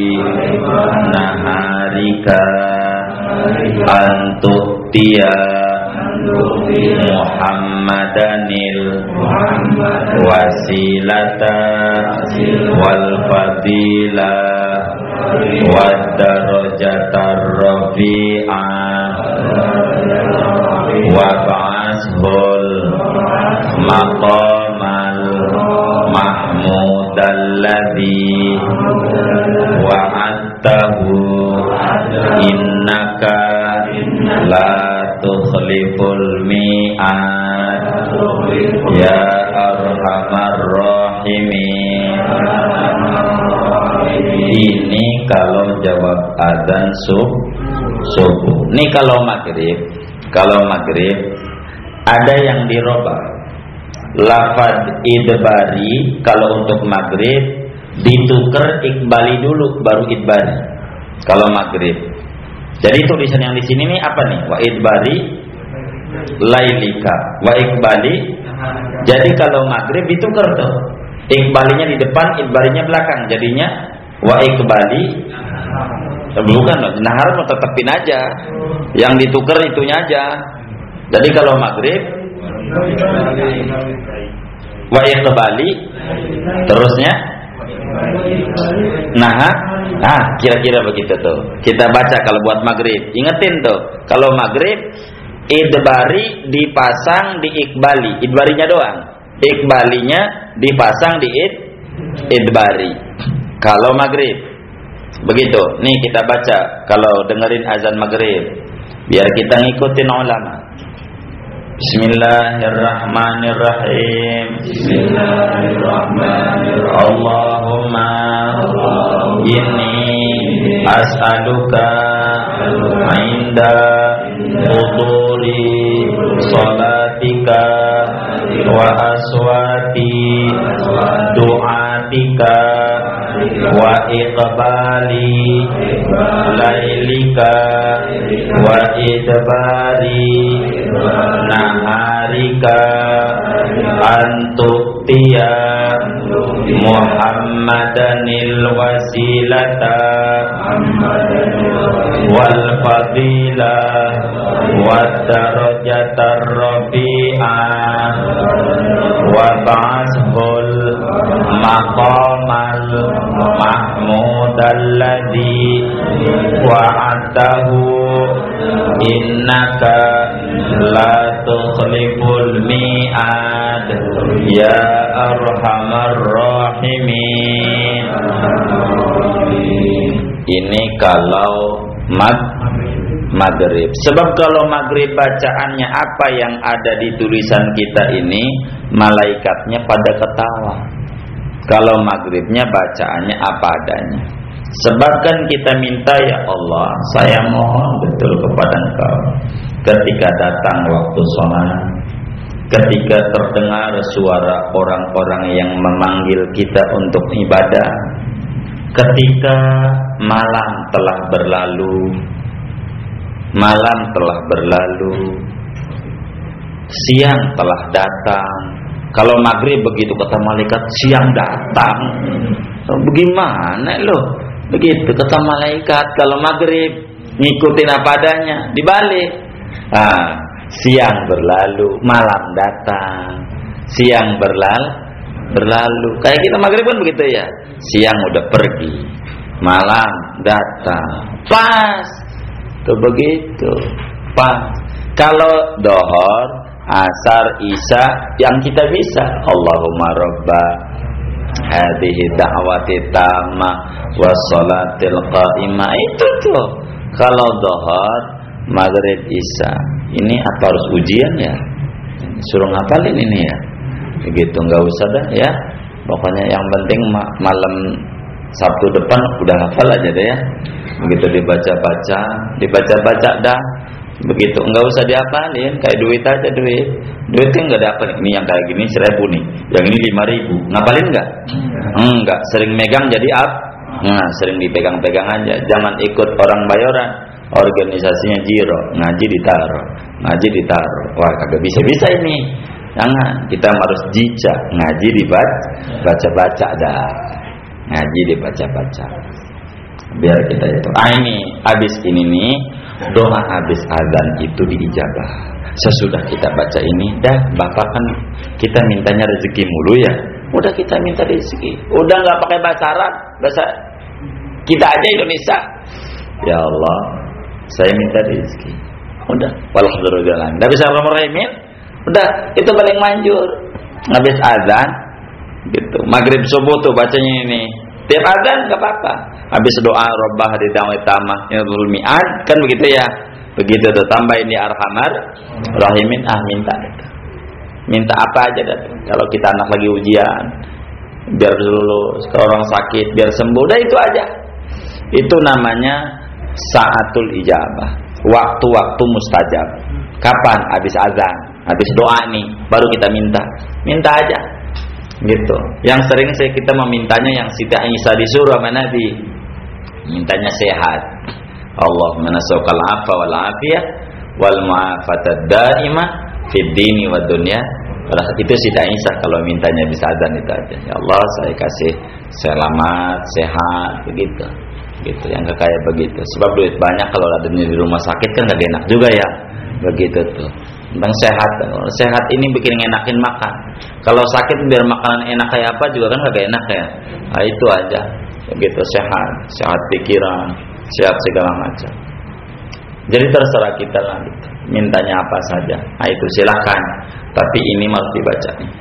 naharika antu'tiya Muhammadanil wasilata wal fadila wad darajatar rafi'ah wa ba'ashul maqamal mahmudal ladzi wa'adtahu innaka la tukhliful mi'ad ya arhamar rahimin. Ini kalau jawab adzan subuh. Ini kalau maghrib ada yang dirubah. Lafaz idbari kalau untuk maghrib ditukar ikbali dulu baru idbari. Kalau maghrib. Jadi tulisan yang di sini nih apa nih? Wa idbari lailika wa ikbali. Jadi kalau maghrib ditukar tuh. Ikbalinya di depan, idbarinya belakang. Jadinya wa ikbali. Bukan loh, nahar mau tetepin aja. Yang ditukar itunya aja. Jadi kalau maghrib wa ikbali, terusnya kira-kira begitu tuh. Kita baca kalau buat maghrib. Ingetin tuh, kalau maghrib idbari dipasang di ikbali, idbarinya doang. Ikbalinya dipasang di idbari. Kalau maghrib begitu. Nih kita baca kalau dengerin azan maghrib, biar kita ngikutin ulama. Bismillahirrahmanirrahim. Allahumma inni as'aluka inda huduri salatika wa aswati du'atika wa iqbali lailika wa idbari naharika antu'tiya Muhammadanil wasilata wal fadilah wad darajatar rafi'ah wa ba'ashul maqamal mahmudal ladzi wa'atahu innaka la tukhliful mi'ad ya arhamar rahimin. Ini kalau maghrib. Sebab kalau maghrib bacaannya apa yang ada di tulisan kita ini, malaikatnya pada ketawa. Kalau maghribnya bacaannya apa adanya. Sebab kan kita minta, ya Allah, saya mohon betul kepada Engkau ketika datang waktu sholat, ketika terdengar suara orang-orang yang memanggil kita untuk ibadah, ketika malam telah berlalu, siang telah datang. Kalau maghrib begitu kata malaikat, siang datang. Bagaimana loh? Begitu kata malaikat. Kalau maghrib ngikutin apa adanya, dibalik. Siang berlalu, malam datang. Siang berlalu. Kayak kita maghrib kan begitu ya. Siang udah pergi, malam datang. Pas. Tuh begitu. Pas. Kalau dohor, asar, isya yang kita bisa, Allahumma robba hadhihi da'wati tamah wassalatil qa'imah, itu tuh. Kalau dohor, maghrib, isya, ini apa harus ujian ya? Suruh ngapalin ini ya? Begitu, nggak usah dah ya. Pokoknya yang penting malam Sabtu depan udah hafal aja deh ya. Begitu dibaca dah. Begitu, nggak usah diapalin, kayak duit aja, duitnya nggak dapat. Ini yang kayak gini 1.000 nih, yang ini 5.000, ngapalin nggak? Enggak, sering megang jadi sering dipegang-pegang aja. Jangan ikut orang bayaran, organisasinya jiro, ngaji ditaruh. Wah, kagak bisa ini. Jangan, kita harus jijak, ngaji dibaca dah, ngaji dibaca. Biar kita itu. Ini habis ini nih. Doa habis azan itu diijabah. Sesudah kita baca ini, dah Bapak kan kita mintanya rezeki mulu ya. Udah kita minta rezeki. Udah nggak pakai bahasa Arab, bahasa kita aja Indonesia. Ya Allah, saya minta rezeki. Udah, walhamdulillah. Nggak bisa ngomong-ngomongin. Udah, itu paling manjur. Habis azan, gitu. Maghrib subuh tuh bacanya ini. Tiap azan nggak apa-apa. Habis doa Rabbah di dawai tamah yadul mi'ad, kan begitu ya. Begitu tuh, tambahin di arhamar rahimin, minta gitu. Minta apa aja dah. Kalau kita anak lagi ujian, biar lulus. Kalau orang sakit biar sembuh, udah itu aja. Itu namanya saatul ijabah, waktu-waktu mustajab. Kapan? Habis azan, habis doa nih, baru kita minta aja gitu. Yang sering kita memintanya yang Siti Aisyah disuruh sama Nabi, mintanya sehat. Allahumma nas'alukal afwa wal afiyah wal mu'afatad daimah fid dini wad dunya. Itu Siti Aisyah kalau mintanya bisa azan itu aja. Ya Allah, saya kasih selamat, sehat, begitu. Gitu, yang kayak begitu. Sebab duit banyak kalau adanya di rumah sakit kan gak enak juga ya. Begitu tuh. Tentang sehat. Sehat ini bikin enakin makan. Kalau sakit biar makanan enak kayak apa juga kan gak enak ya. Nah, itu aja. Begitu, sehat pikiran, sehat segala macam. Jadi terserah kita lah gitu. Mintanya apa saja. Nah, itu silakan. Tapi ini malah dibaca nih.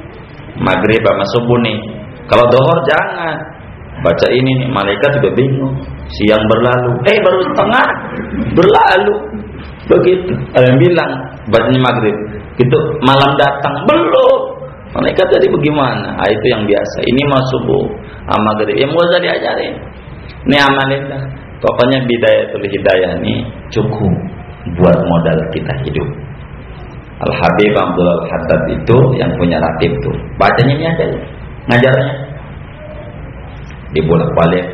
Maghrib sama subuh nih. Kalau dohor jangan. Baca ini nih, malaikat juga bingung. Siang berlalu, baru setengah berlalu. Begitu. Ada yang bilang bacanya maghrib. Gitu, malam datang belum. Malaikat tadi bagaimana? Ah, itu yang biasa. Ini mah subuh, maghrib. Ya mau usah diajarin. Ini amalin dah. Pokoknya bidayatul hidayah ini cukup buat modal kita hidup. Al-Habib Abdul Al-Haddad itu yang punya ratib tuh. Bacanya ini aja, ngajarnya. Dibolak-balik.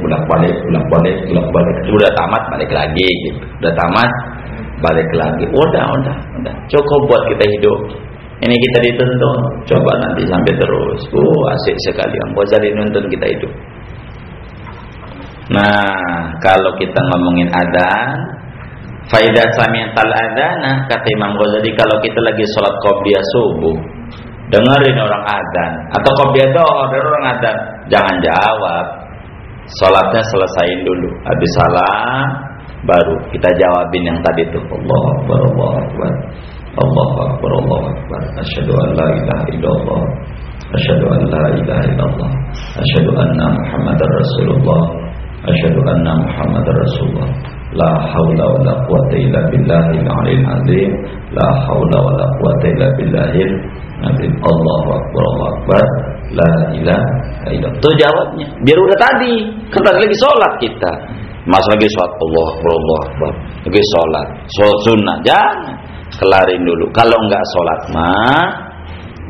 Sudah tamat balik lagi gitu. Udah tamat balik lagi. Udah. Cukup buat kita hidup. Ini kita dituntun. Coba nanti sampai terus. Asik sekali. Buat jadi nuntun kita hidup. Nah, kalau kita ngomongin adzan, faidah sami'tal adzana, kata Imam Ghazali, kalau kita lagi sholat qobliyah subuh, dengerin orang adzan atau qobliyah dohor dari orang adzan, jangan jawab. Sholatnya selesaiin dulu. Habis salam baru kita jawabin yang tadi tuh. Allahu Akbar, Allahu Akbar. Allahu Akbar, Allahu Akbar. Asyhadu an la ilaha illallah. Asyhadu an la ilaha illallah. Asyhadu anna Muhammadar Rasulullah. Asyhadu anna Muhammadar Rasulullah. La haula wala quwwata illa billahil aliyil azim. La haula wala quwwata illa billahil azim. Allahu Akbar, Allahu Akbar. La ilaha illallah. Itu jawabnya. Biar udah tadi. Kan lagi sholat kita. Mas lagi sholat Allahu Akbar, Allahu Akbar. Lagi sholat sunnah. Jangan. Kelarin dulu. Kalau enggak sholat mah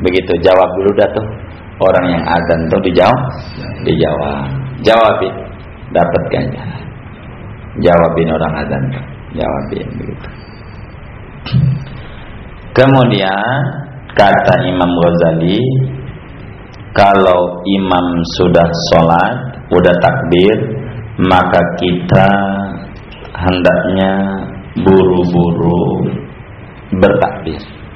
Begitu, jawab dulu dah tuh. Orang yang azan tuh dijawab. Jawabin, dapat ganjaran. Jawabin orang azan tuh. Jawabin begitu. Kemudian kata Imam Ghazali, kalau imam sudah sholat, udah takbir, maka kita hendaknya buru-buru bertakbir.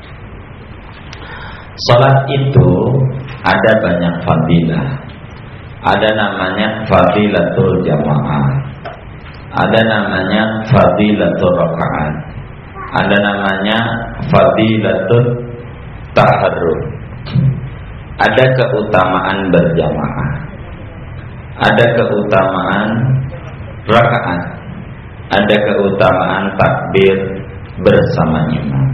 Sholat itu ada banyak fadilah. Ada namanya fadilatul jamaah, ada namanya fadilatul rakaat, ada namanya fadilatul taharruk. Ada keutamaan berjamaah, ada keutamaan rakaat, ada keutamaan takbir bersama imam.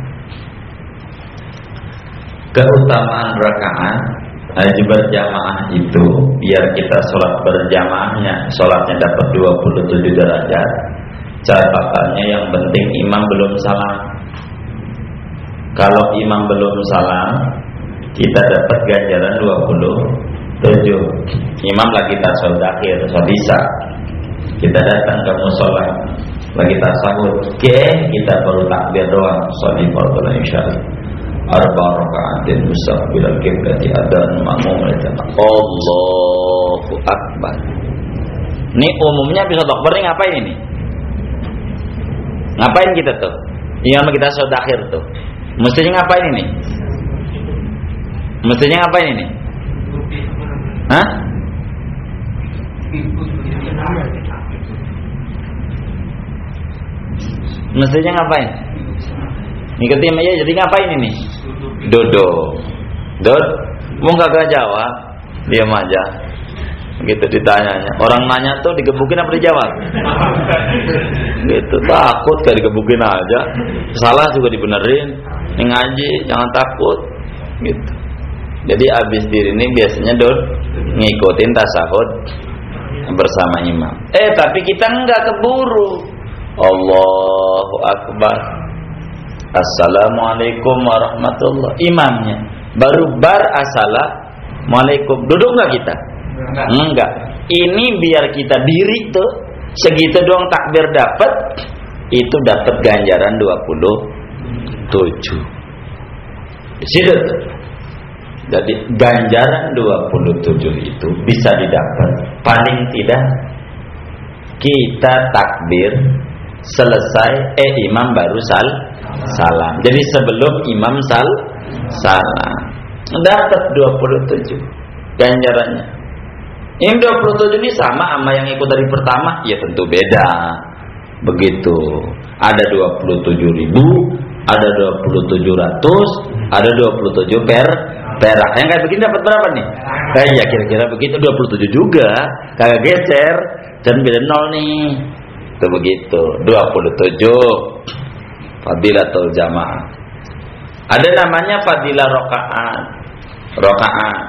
Keutamaan rakaat haji berjamaah itu biar kita sholat berjamaahnya, sholatnya dapat 27 derajat. Catatannya yang penting imam belum salam. Kalau imam belum salam, kita dapat ganjaran 27. Imam lagi tasawuf akhir, bisa. Kita datang ke musola, lagi tasawuf, kita baru takbir doang, sholat fardhu insyaallah. Arba rakaatin musabbilal qiblati adzan makmum Allahu akbar. Ini umumnya bisa takbir ini ngapain ini? Ngapain kita tuh? Imam kita sholat akhir tuh. Mestinya ngapain ini? Mestinya ngapain ini? Hah? Mestinya ngapain? Ngikutin aja, jadi ngapain ini? Duduk. Mau gak jawab, diam aja. Gitu ditanyanya. Orang nanya tuh digebukin apa dijawab? Gitu, takut kayak digebukin aja. Salah juga dibenerin. Ini ngaji, jangan takut. Gitu. Jadi abis diri ini biasanya ngikutin tasahud bersama imam. Tapi kita enggak keburu. Allahu akbar. Assalamualaikum warahmatullah. Imamnya baru assalamualaikum. Duduk enggak kita? Enggak. Ini biar kita diri tuh segitu doang takbir dapat, itu dapat ganjaran 27. Di situ tuh. Jadi ganjaran 27 itu bisa didapat paling tidak kita takbir selesai imam baru salam. Jadi sebelum imam salam dapat 27 ganjarannya. Yang 27 ini sama yang ikut dari pertama? Ya tentu beda. Begitu. Ada 27.000, ada 2700, ada 27 perak. Yang kayak begini dapat berapa nih? Ya kira-kira begitu, 27 juga. Kagak geser dan beda 0 nih. Itu begitu. 27 fadilatul jamaah. Ada namanya fadilah rakaat.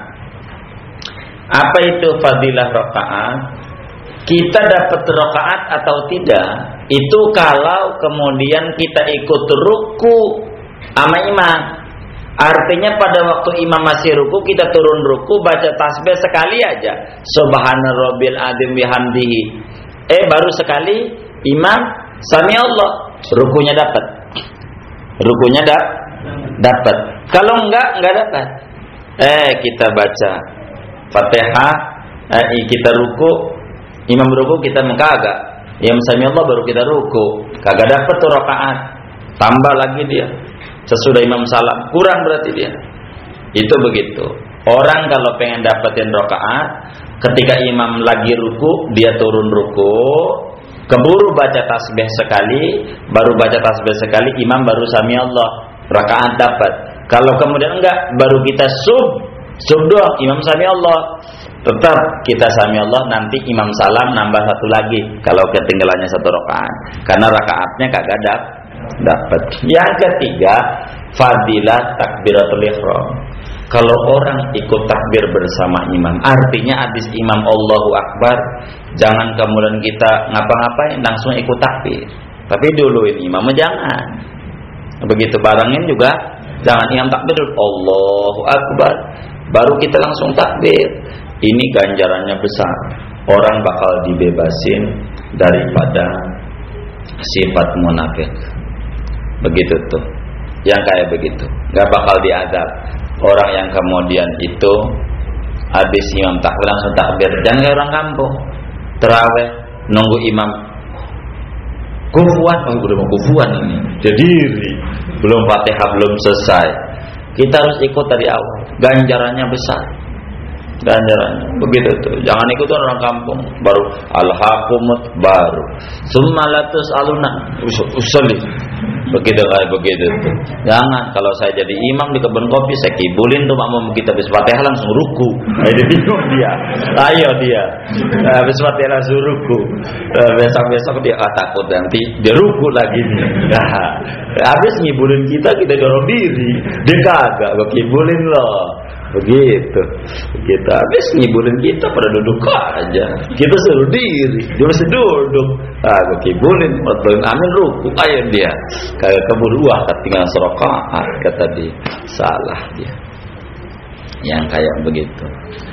Apa itu fadilah rakaat? Kita dapat rakaat atau tidak itu kalau kemudian kita ikut ruku sama imam. Artinya pada waktu imam masih ruku, kita turun ruku, baca tasbih sekali aja, subhana rabbil adzim bihamdihi. Baru sekali imam sami Allah, rukunya dapat. Rukunya dapat. Kalau enggak dapat. Kita baca Fatihah, kita ruku, imam ruku kita kagak. Imam sami Allah baru kita ruku, kagak dapat tuh rakaat. Tambah lagi dia. Sesudah imam salam, kurang berarti dia. Itu begitu. Orang kalau pengen dapetin rakaat, ketika imam lagi ruku, dia turun ruku, keburu baca tasbih sekali, baru baca tasbih sekali, imam baru sami Allah, rakaat dapat. Kalau kemudian enggak, baru kita sub doang, imam sami Allah, tetap kita sami Allah, nanti imam salam nambah satu lagi kalau ketinggalannya satu rakaat, karena rakaatnya kagak dapat. Yang ketiga, fadilah takbiratul ihram. Kalau orang ikut takbir bersama imam, artinya habis imam Allahu Akbar, jangan kemudian kita ngapa-ngapain langsung ikut takbir, tapi duluin imam, jangan. Begitu barengin juga Jangan imam takbir Allahu Akbar baru kita langsung takbir. Ini ganjarannya besar. Orang bakal dibebasin daripada sifat munafik. Begitu tuh. Yang kayak begitu, nggak bakal diazab. Orang yang kemudian itu habis imam takbir langsung takbir. Jangan kayak orang kampung. Terawih nunggu imam kufuan, udah mau kufuan ini. Jadi belum Fatihah belum selesai. Kita harus ikut dari awal. Ganjarannya besar. Ganjarannya begitu tuh. Jangan ikut orang kampung. Baru alhaqumut baru. Summalatus aluna usolli. Begitu kayak begitu tuh. Jangan. Kalau saya jadi imam di kebun kopi, saya kibulin tuh makmum kita habis Fatihah langsung ruku. Jadi bingung dia. Ayo dia. Habis Fatihah langsung ruku. Besok-besok dia takut nanti dia ruku lagi nih. Nah, habis ngibulin kita dorong diri. Dia kagak, gua kibulin loh. Begitu habis ngibulin kita pada duduk aja, kita suruh diri, dia masih duduk. Gue kibulin, betul amin ruku, ayo dia kayak keburu ketinggalan serakaat, kata dia, salah dia, yang kayak begitu.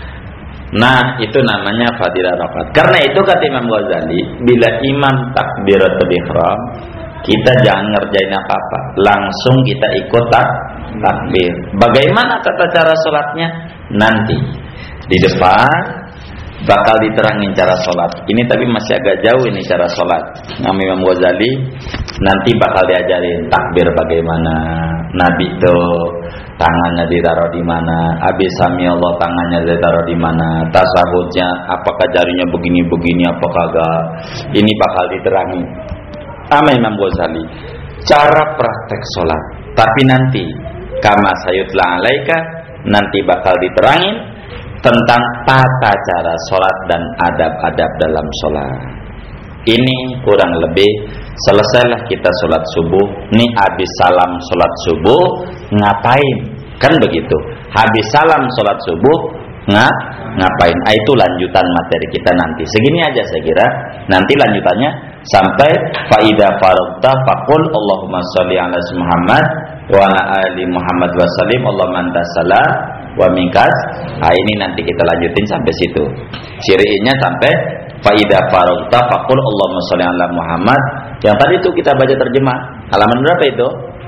Nah itu namanya fadilah rakaat. Karena itu kata Imam Ghazali, bila imam takbiratul ihram, kita jangan ngerjain apa-apa, langsung kita ikut takbir. Bagaimana tata cara sholatnya? Nanti di depan bakal diterangin cara sholat. Ini tapi masih agak jauh ini cara sholat. Imam Ghazali nanti bakal diajarin takbir bagaimana. Nabi tuh tangannya ditaruh di mana, habis sami Allah tangannya ditaruh di mana, tasahudnya apakah jarinya begini-begini apakah kagak. Ini bakal diterangin sama Imam Ghazali cara praktek sholat. Tapi nanti kama sayutla alaika, nanti bakal diterangin tentang tata cara sholat dan adab-adab dalam sholat. Ini kurang lebih selesailah kita sholat subuh. Nih habis salam sholat subuh ngapain? Kan begitu. Habis salam sholat subuh ngapain? Itu lanjutan materi kita nanti. Segini aja saya kira. Nanti lanjutannya sampai faida faragta faqul Allahumma sholli ala Muhammad wa ala ali Muhammad wa sallim Allahumma anta salam wa minkas. Ini nanti kita lanjutin sampai situ. Syiri'nya sampai faida faragta faqul Allahumma sholli ala Muhammad. Yang tadi itu kita baca terjemah. Halaman berapa itu?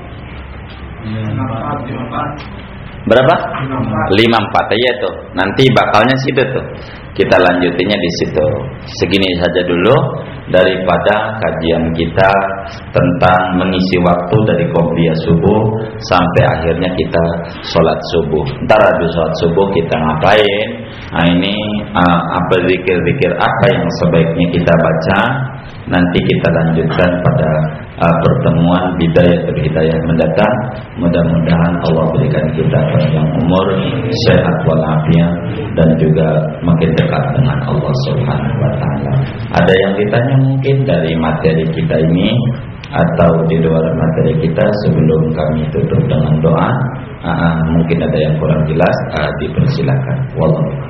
Berapa? 54 ya itu. Nanti bakalnya situ tuh. Kita lanjutinnya di situ. Segini saja dulu daripada kajian kita tentang mengisi waktu dari qobliyah subuh sampai akhirnya kita sholat subuh. Ntar habis sholat subuh kita ngapain? Nah ini apa zikir-zikir apa yang sebaiknya kita baca? Nanti kita lanjutkan pada pertemuan hidayah mendatang. Mudah-mudahan Allah berikan kita panjang umur, sehat walafiat, dan juga makin dekat dengan Allah Subhanahu wa taala. Ada yang ditanya mungkin dari materi kita ini atau di luar materi kita sebelum kami tutup dengan doa? Mungkin ada yang kurang jelas, dipersilakan. Wallahu a'lam.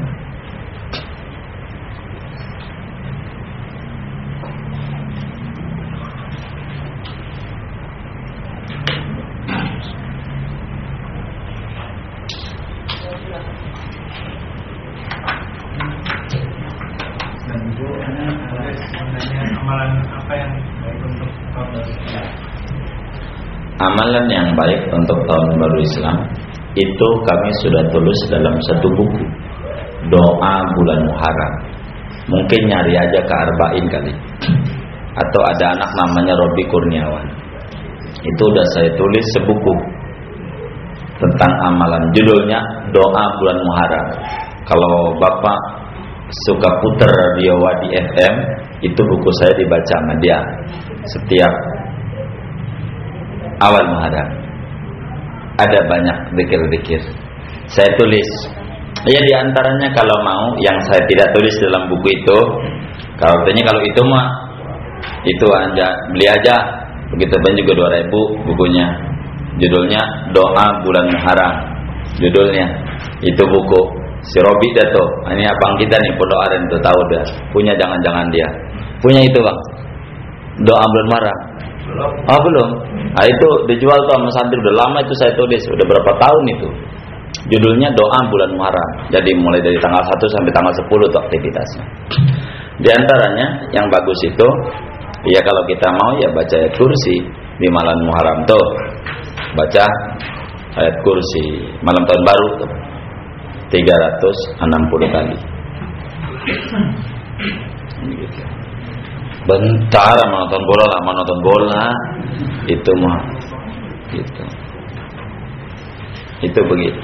Amalan yang baik untuk tahun baru Islam itu kami sudah tulis dalam satu buku, doa bulan Muharram. Mungkin nyari aja ke Arba'in kali. Atau ada anak namanya Robi Kurniawan. Itu udah saya tulis sebuku tentang amalan. Judulnya Doa Bulan Muharram. Kalau Bapak suka puter radio Wadi FM, itu buku saya dibaca sama dia setiap awal Muharram. Ada banyak zikir-zikir saya tulis. Ya diantaranya kalau mau yang saya tidak tulis dalam buku itu, kalau itu mah itu aja beli aja. Begitu pun juga 2.000 bukunya. Judulnya Doa Bulan Muharram. Judulnya itu buku si Robi dah tuh. Ini abang kita nih Pondok Aren tuh tahu dah. Punya jangan-jangan dia. Punya itu bang. Doa Bulan Muharram. Oh belum. Nah, itu dijual tuh sama santri udah lama itu saya tulis, udah berapa tahun itu. Judulnya Doa Bulan Muharram. Jadi mulai dari tanggal 1 sampai tanggal 10 tuh aktivitasnya. Di antaranya yang bagus itu ya kalau kita mau ya baca ayat kursi di malam Muharram tuh. Baca ayat kursi malam tahun baru tuh 360 kali. Gitu. Bentar menonton bola lah, menonton bola itu mah gitu. Itu begitu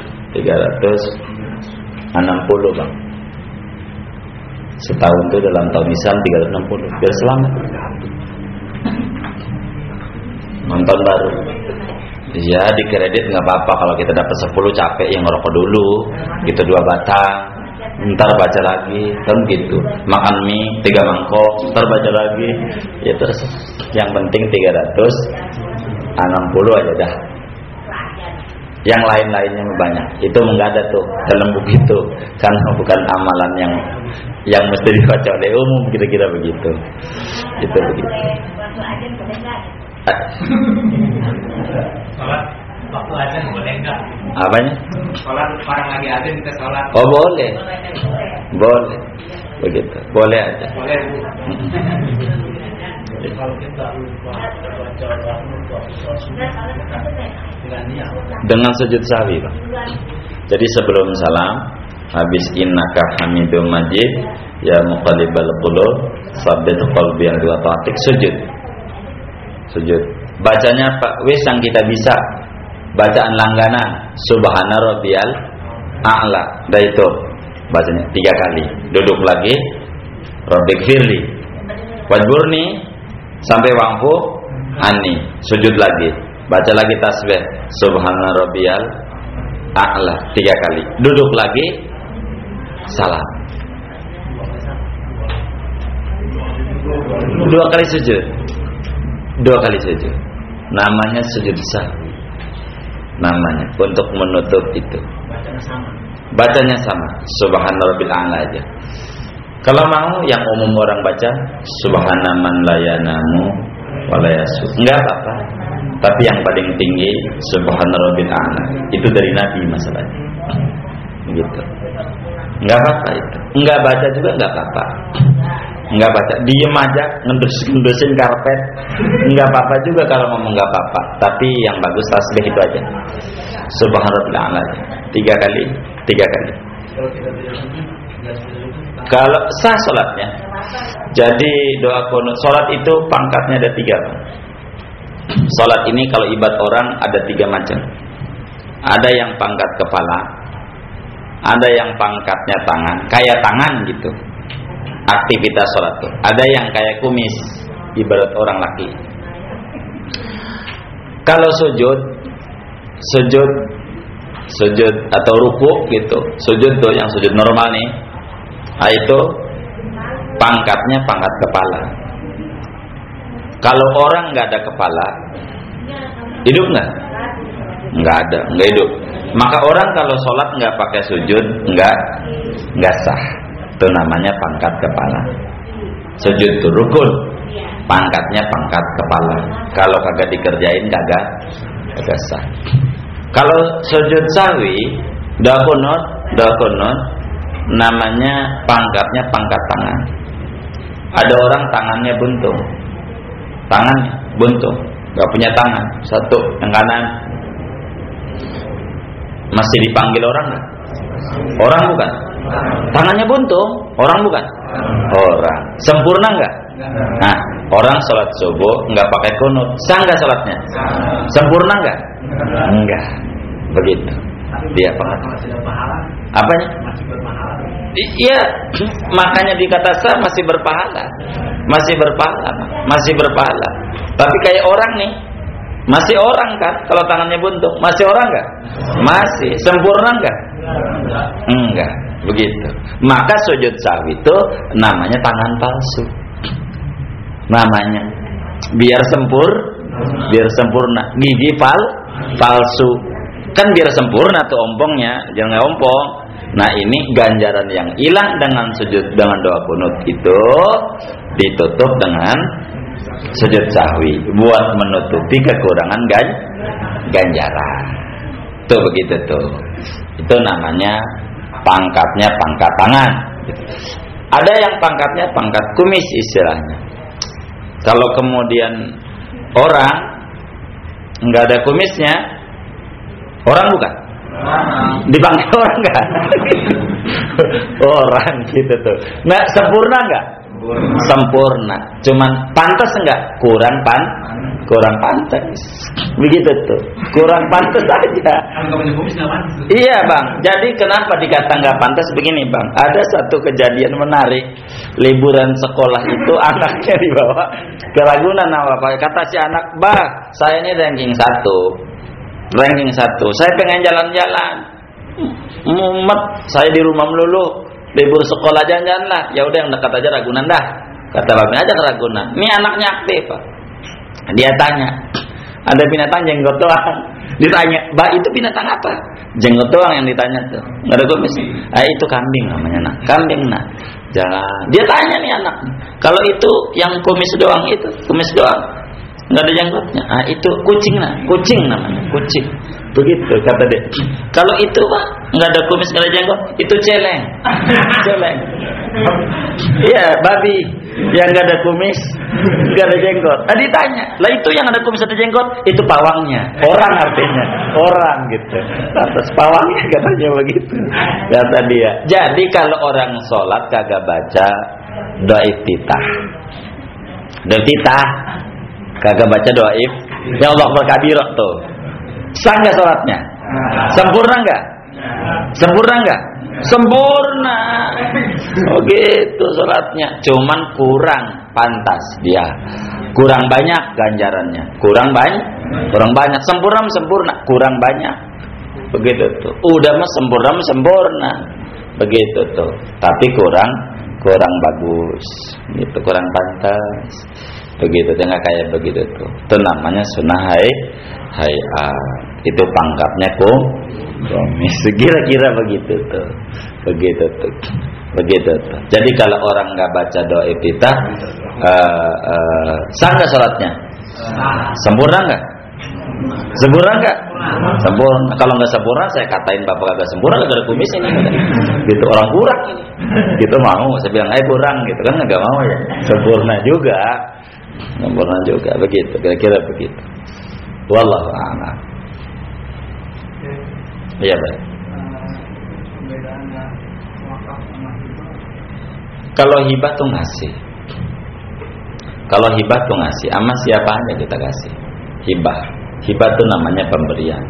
360 bang. Setahun itu dalam tahun misal 360 biar selamat. Nonton baru. Ya di kredit nggak apa-apa kalau kita dapat 10 capek yang ngerokok dulu, gitu 2 batang, ntar baca lagi, kan gitu. Makan mie 3 mangkok, ntar baca lagi, ya terus. Yang penting 360 aja dah. Yang lain-lainnya banyak. Itu enggak ada tuh dalam buku itu, karena bukan amalan yang mesti dibaca oleh umum, kira-kira begitu. Itu begitu. Sholat waktu azan boleh enggak? Apanya? Sholat orang lagi azan kita sholat. Oh boleh, boleh, begitu, boleh aja. Boleh. Kalau kita lupa baca Dengan sujud sahwi, Pak. Jadi sebelum salam, habis innaka hamidum majid, ya muqallibal qulub, tsabbit qalbi ala ta'atik, sujud. Sujud. Bacanya Pak wis yang kita bisa. Bacaan langganan subhana rabbiyal a'la. Dah itu bacanya 3 kali. Duduk lagi rabbighfirli wajburni sampai wa'fu anni. Sujud lagi. Baca lagi tasbih subhana rabbiyal a'la 3 kali. Duduk lagi salam. 2 kali sujud. 2 kali sujud. Namanya sujud sahwi. Namanya untuk menutup itu. Bacanya sama. Subhana rabbil a'la aja. Kalau mau yang umum orang baca subhana man la yanamu wa la yasu. Enggak apa-apa. Tapi yang paling tinggi subhana rabbil a'la. Itu dari Nabi masalahnya. Begitu. Enggak apa-apa itu. Enggak baca juga enggak apa-apa. Enggak baca, diem aja, ngendus-ngendusin karpet. Enggak apa-apa juga kalau ngomong enggak apa-apa. Tapi yang bagus tasbih itu aja. Subhanallah 3 kali, 3 kali. Kalau sah sholatnya. Jadi doa qunut sholat itu pangkatnya ada 3. Sholat ini kalau ibad orang ada 3 macam. Ada yang pangkat kepala, ada yang pangkatnya tangan, kayak tangan gitu. Aktivitas sholat tuh. Ada yang kayak kumis, ibarat orang laki. Kalau sujud atau ruku gitu, sujud tuh yang sujud normal nih, itu pangkatnya pangkat kepala. Kalau orang nggak ada kepala, hidup nggak? Nggak ada, nggak hidup. Maka orang kalau sholat nggak pakai sujud, nggak sah. Itu namanya pangkat kepala. Sujud itu rukun. Pangkatnya pangkat kepala. Kalau kagak dikerjain kagak sah. Kalau sujud sahwi, doa qunut, namanya pangkatnya pangkat tangan. Ada orang tangannya buntung. Tangannya buntung, enggak punya tangan. Satu yang kanan. Masih dipanggil orang enggak? Orang bukan? Tangannya buntung, orang bukan? Orang. Sempurna enggak? Nah, orang sholat subuh enggak pakai qunut, sah enggak sholatnya? Sempurna enggak? Enggak. Begitu. Dia pahala. Apanya? Iya, makanya dikata sah masih berpahala. Masih berpahala. Tapi kayak orang nih, masih orang kan? Kalau tangannya buntung, masih orang enggak? Masih. Sempurna enggak? Enggak. Begitu. Maka sujud sahwi itu namanya tangan palsu. Namanya biar sempurna. Gigi palsu. Kan biar sempurna tuh ompongnya, jangan ompong. Nah, ini ganjaran yang hilang dengan sujud dengan doa qunut itu ditutup dengan sujud sahwi buat menutupi kekurangan ganjaran. Tuh begitu tuh. Itu namanya pangkatnya pangkat tangan. Ada yang pangkatnya pangkat kumis istilahnya. Kalau kemudian orang nggak ada kumisnya, orang bukan? Dipanggil orang nggak? Orang gitu tuh. Nah, sempurna nggak? Sempurna. Cuman pantas nggak? Kurang pantas. Begitu tuh. Kurang pantas aja. Iya bang. Jadi kenapa dikata nggak pantas begini bang? Ada satu kejadian menarik. Liburan sekolah itu anaknya dibawa ke Ragunan apa? Kata si anak, bah, saya ini ranking 1. Saya pengen jalan-jalan. Mumet, saya di rumah melulu. Libur sekolah jalan-jalan lah. Ya udah yang dekat aja Ragunan dah. Kata bapaknya aja ke Ragunan. Ini anaknya aktif, Pak. Dia tanya, ada binatang jenggot doang. Ditanya, "Mbak, itu binatang apa?" Jenggot doang yang ditanya tuh. Enggak ada kumis. Itu kambing namanya, Nak. Kambing, Nak. Jalan. Dia tanya nih anak, "Kalau itu yang kumis doang itu, kumis doang. Enggak ada jenggotnya." Itu kucing, Nak. Kucing namanya, kucing. Begitu kata dia. "Kalau itu, Pak, enggak ada kumis, enggak ada jenggot, itu celeng." Celeng. Iya, babi yang enggak ada kumis, enggak ada jenggot. Ditanya, "Lah itu yang ada kumis ada jenggot, itu pawangnya." Orang artinya, orang gitu. Atas pawangnya katanya begitu. Kata dia. Jadi kalau orang sholat kagak baca doa iftitah. Doa iftitah kagak baca doa ya Allah berkabir tuh. Sah nggak sholatnya? Sempurna nggak? Sempurna nggak? Sempurna. Oh gitu sholatnya. Cuman kurang pantas dia. Kurang banyak ganjarannya. Kurang banyak. Sempurna. Kurang banyak. Begitu tuh. Udah mah sempurna. Begitu tuh. Tapi kurang bagus. Gitu, kurang pantas. Begitu, nggak kayak begitu tuh. Itu namanya sunnah itu pangkatnya kumis. Kira-kira begitu tuh. Begitu tuh. Jadi kalau orang nggak baca doa iftitah, sah nggak sholatnya? Sempurna nggak? Sempurna. Kalau nggak sempurna, saya katain bapak kagak sempurna, kagak ada kumis ini. Gitu, orang kurang ini. Gitu mau, saya bilang kurang gitu kan, nggak mau ya. Sempurna juga, begitu. Kira-kira begitu. Wallahu a'lam. Iya baik. Kalau hibah tuh ngasih. Sama siapa aja kita kasih. Hibah tuh namanya pemberian.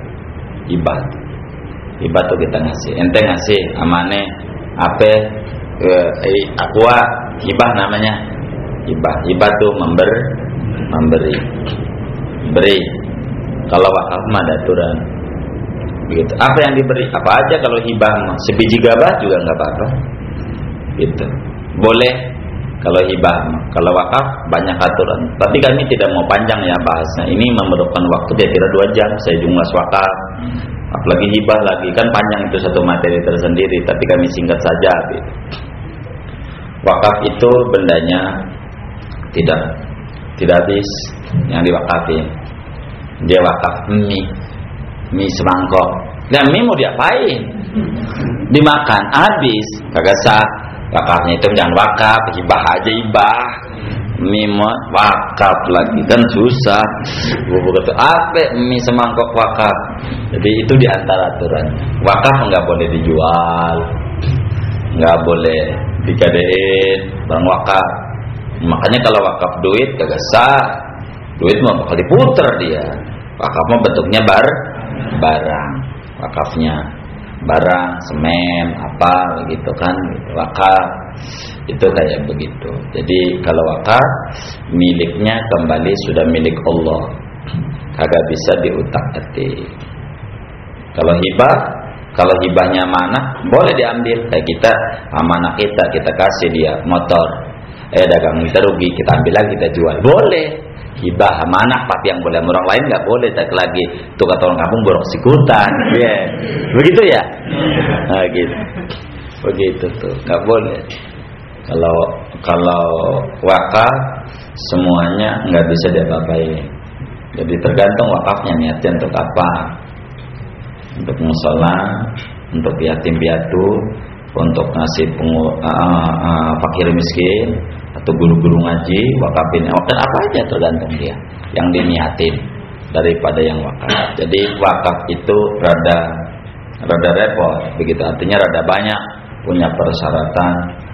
Hibah tuh kita ngasih. Ente ngasih amane apa aqua, hibah namanya. Hibah tuh memberi. Beri. Kalau wakaf mah ada aturan. Begitu. Apa yang diberi? Apa aja kalau hibah sebiji gabah juga enggak apa-apa. Gitu. Boleh kalau hibah. Kalau wakaf banyak aturan. Tapi kami tidak mau panjang ya bahasnya. Ini memerlukan waktu kira-kira 2 jam saya jumlah wakaf. Apalagi hibah lagi kan panjang, itu satu materi tersendiri, tapi kami singkat saja gitu. Wakaf itu bendanya tidak habis yang diwakafin. Dia wakaf mie semangkok. Nah, mie mau diapain? Dimakan habis, kagak sah. Wakafnya itu jangan wakaf, hibah aja hibah. Mie wakaf lagi kan susah. Gua kata apa mie semangkok wakaf. Jadi itu diantara aturan. Wakaf enggak boleh dijual, enggak boleh digadein barang wakaf. Makanya kalau wakaf duit kagak sah. Duit mah bakal diputer dia. Wakaf mah bentuknya barang. Wakafnya barang, semen, apa begitu kan, wakaf itu kayak begitu. Jadi kalau wakaf miliknya kembali sudah milik Allah, kagak bisa diutak-atik. Kalau hibahnya amanah boleh diambil. Kayak kita amanah kita kasih dia motor, dagang kita rugi, kita ambil lagi kita jual, boleh. Hibah amanah tapi yang boleh orang lain nggak boleh. Tak lagi tuh kata orang kampung borok sikutan, begitu ya. Nah, gitu, begitu tuh nggak boleh. Kalau wakaf semuanya nggak bisa diapa-apain. Jadi tergantung wakafnya niatnya untuk apa. Untuk musola, untuk yatim piatu, untuk ngasih fakir miskin, atau guru-guru ngaji, wakafin apa aja tergantung dia yang diniatin daripada yang wakaf. Jadi wakaf itu rada repot begitu, artinya rada banyak punya persyaratan.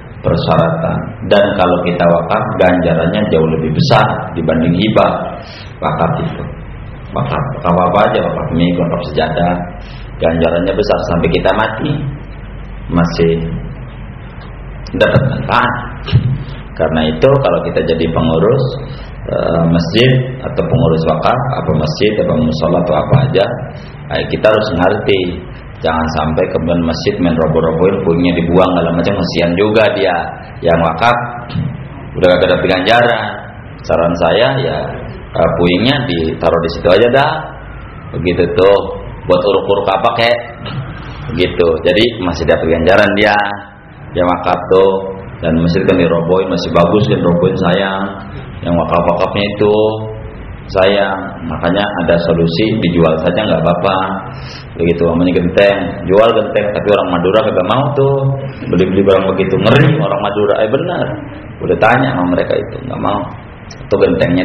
Dan kalau kita wakaf ganjarannya jauh lebih besar dibanding hibah. Wakaf itu wakaf apa aja, wakaf mie, wakaf sejadah, ganjarannya besar sampai kita mati masih dapat manfaat. Karena itu kalau kita jadi pengurus masjid atau pengurus wakaf, apa masjid, apa musola atau apa aja, kita harus ngerti, jangan sampai kemudian masjid main robo-roboin, puingnya dibuang dalam macam, kasihan juga dia yang wakaf udah gak dapat ganjaran. Saran saya ya puingnya ditaruh di situ aja dah, begitu tuh, buat uruk-uruk apa kek, begitu. Jadi masih dapat ganjaran dia yang wakaf tuh. Dan masjid kan dirobohin masih bagus kan, robohin sayang. Yang wakaf-wakafnya itu sayang, makanya ada solusi, dijual saja nggak apa-apa, begitu. Namanya genteng, jual genteng, tapi orang Madura kagak mau tuh beli barang begitu, ngeri orang Madura. Benar, udah tanya sama mereka itu nggak mau. Itu gentengnya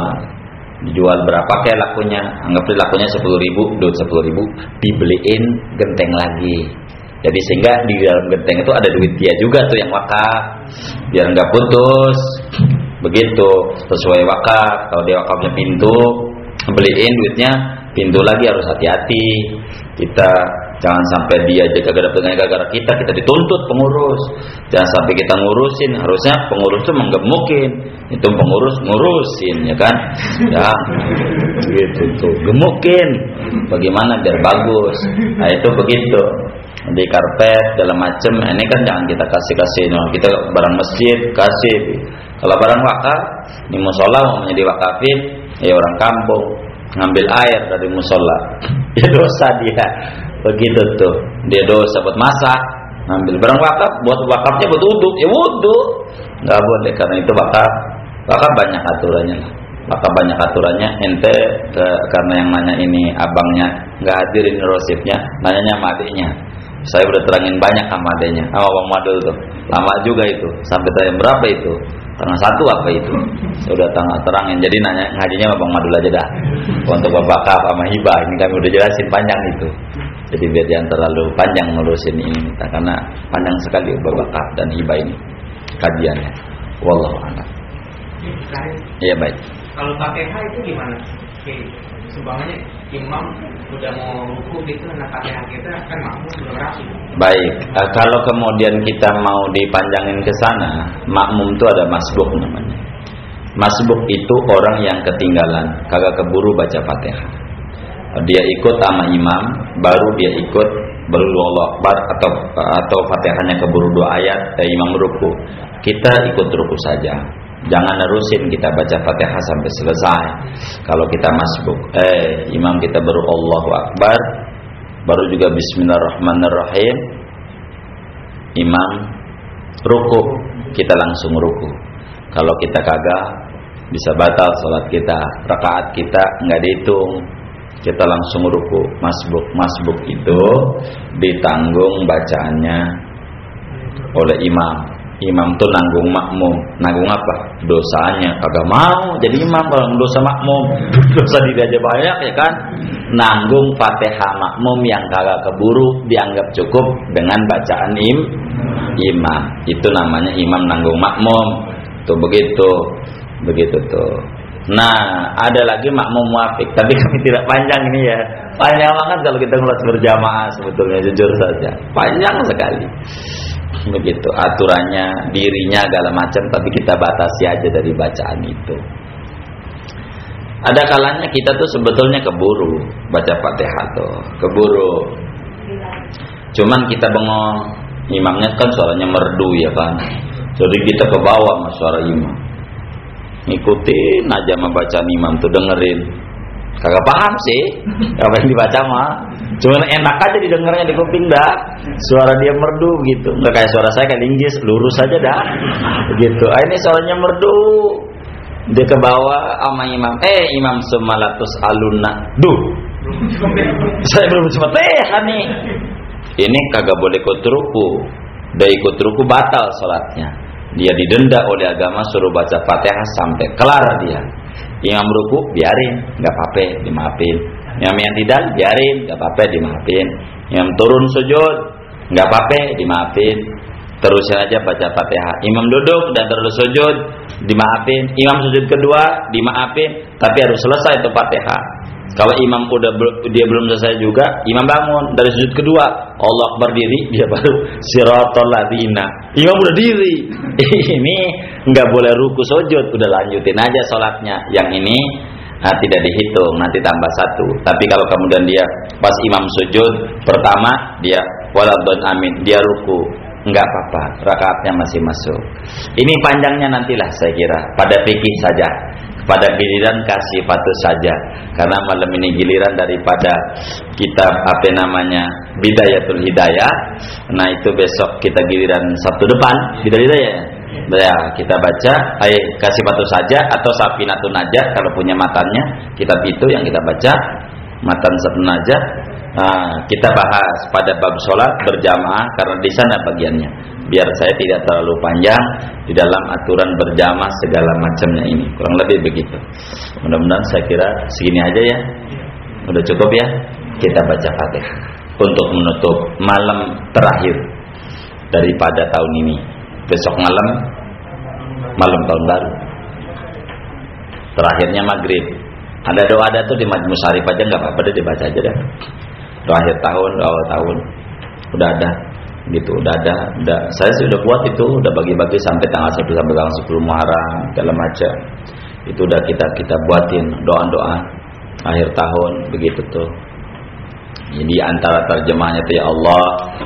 dijual berapa kayak lakunya? Anggaplah lakunya 10.000, duit 10.000, dibeliin genteng lagi. Jadi sehingga di dalam genteng itu ada duit dia juga tuh yang wakaf, biar nggak putus. Begitu sesuai wakaf. Kalau dia wakafnya pintu, beliin duitnya pintu lagi, harus hati-hati. Kita jangan sampai dia jaga dapat gara-gara kita dituntut pengurus. Jangan sampai kita ngurusin, harusnya pengurus itu menggemukin, itu pengurus ngurusin, ya kan? Ya, gitu tuh, gemukin. Bagaimana biar bagus? Nah itu begitu. Di karpet segala macem, ini kan jangan kita kasih. Kita barang masjid kasih. Kalau barang wakaf, di musola mau menjadi wakafin, ya orang kampung ngambil air dari musola, ya dosa dia. Begitu tuh, dia dosa buat masak. Ngambil barang wakaf, buat wakafnya buat wudhu, ya wudhu, nggak boleh. Karena itu wakaf banyak aturannya. Wakaf banyak aturannya. Ente karena yang nanya ini abangnya nggak hadirin rosipnya, nanyanya sama adiknya. Saya udah terangin banyak sama adiknya, sama Bang Madul tuh. Lama juga itu, sampai tanya berapa itu? Tengah 1 apa itu? Saya udah terangin. Jadi nanya ngajinya sama Bang Madul aja dah. Untuk wakaf sama hibah ini kami udah jelasin panjang itu. Jadi biar jangan terlalu panjang ngurusin ini, karena panjang sekali wakaf dan hibah ini kajiannya. Wallahu a'lam. Iya baik. Kalau Fatihah itu gimana? Sumbangannya imam udah mau ruku gitu, nah Fatihah kita kan makmum belum rapi. Baik, kalau kemudian kita mau dipanjangin ke sana, makmum itu ada masbuk namanya. Masbuk itu orang yang ketinggalan, kagak keburu baca Fatihah. Dia ikut sama imam, baru dia ikut Allahu Akbar atau Fatihahnya keburu 2 ayat, imam ruku. Kita ikut ruku saja. Jangan nerusin kita baca Fatihah sampai selesai. Kalau kita masbuk, imam kita baru Allahu Akbar, baru juga Bismillahirrahmanirrahim, imam ruku, kita langsung ruku. Kalau kita kagak, bisa batal salat kita, rakaat kita nggak dihitung, kita langsung ruku. Masbuk itu ditanggung bacaannya oleh imam. Imam tuh nanggung makmum. Nanggung apa? Dosanya. Kagak mau jadi imam kalau dosa makmum. Dosa dia aja banyak ya kan. Nanggung Fatihah makmum yang kagak keburu, dianggap cukup dengan bacaan imam. Itu namanya imam nanggung makmum. Tuh begitu tuh. Nah, ada lagi makmum muafik, tapi kami tidak panjang ini ya. Panjang banget kalau kita ngeliat berjamaah sebetulnya, jujur saja. Panjang sekali. Begitu aturannya, dirinya segala macam, tapi kita batasi aja dari bacaan itu. Ada kalanya kita tuh sebetulnya keburu baca Fatihah tuh, keburu. Cuman kita bengong, imamnya kan suaranya merdu ya kan. Jadi kita ke bawah sama suara imam. Ngikutin aja sama bacaan imam tuh, dengerin. Kagak paham sih apa yang dibaca mah. Cuman enak aja didengarnya di kuping dah. Suara dia merdu gitu. Enggak kayak suara saya kayak linggis, lurus aja dah. Begitu. Ini suaranya merdu. Dia ke bawah sama imam. Imam semalatus aluna. Duh. Saya belum sempat nih. Ini kagak boleh ikut ruku. Udah ikut ruku batal salatnya. Dia didenda oleh agama, suruh baca Fatihah sampai kelar dia. Imam ruku biarin, enggak apa-apa, dimaafin. Imam yang tidak biarin, enggak apa-apa, dimaafin. Imam turun sujud, enggak apa-apa, dimaafin. Terusin aja baca Fatihah. Imam duduk dan terus sujud, dimaafin. Imam sujud kedua, dimaafin, tapi harus selesai itu Fatihah. Kalau imam dia belum selesai juga, imam bangun dari sujud kedua, Allah Akbar diri, dia baru siratal ladzina. Imam udah diri. Ini enggak boleh ruku sujud, udah lanjutin aja salatnya. Yang ini tidak dihitung, nanti tambah 1. Tapi kalau kemudian dia pas imam sujud pertama dia waladhdallin amin, dia ruku, enggak apa-apa, rakaatnya masih masuk. Ini panjangnya nantilah saya kira pada fikih saja. Pada giliran kasih patuh saja, karena malam ini giliran daripada kitab Bidayatul Hidayah. Nah itu besok kita giliran Sabtu depan Bidayatul Hidayah. Ya kita baca kasih patuh saja atau Safinatun Najah kalau punya matannya, kitab itu yang kita baca matan Safinatun Najah. Kita bahas pada bab sholat berjamaah karena di sana bagiannya. Biar saya tidak terlalu panjang di dalam aturan berjamaah segala macamnya ini. Kurang lebih begitu. Mudah-mudahan saya kira segini aja ya. Udah cukup ya. Kita baca Fatihah untuk menutup malam terakhir daripada tahun ini. Besok malam tahun baru. Terakhirnya maghrib. Ada doa tuh di Majmu' Syarif aja nggak apa-apa deh, dibaca aja dah. Doa akhir tahun, doa awal tahun. Udah ada gitu, udah ada. Saya sudah buat itu, udah bagi-bagi sampai tanggal 1 sampai tanggal 10 Muharram segala macam. Itu udah kita buatin doa-doa akhir tahun begitu tuh. Jadi antara terjemahnya tuh, ya Allah,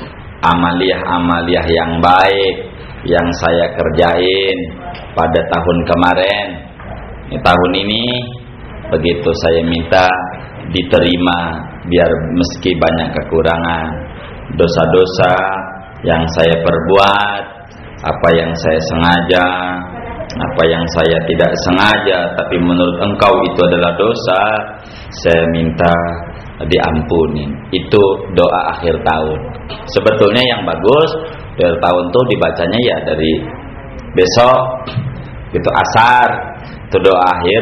amaliyah yang baik yang saya kerjain pada tahun kemarin, tahun ini begitu saya minta diterima, biar meski banyak kekurangan, dosa-dosa yang saya perbuat, apa yang saya sengaja, apa yang saya tidak sengaja tapi menurut Engkau itu adalah dosa, saya minta diampuni. Itu doa akhir tahun. Sebetulnya yang bagus akhir tahun tuh dibacanya ya dari besok gitu asar, itu doa akhir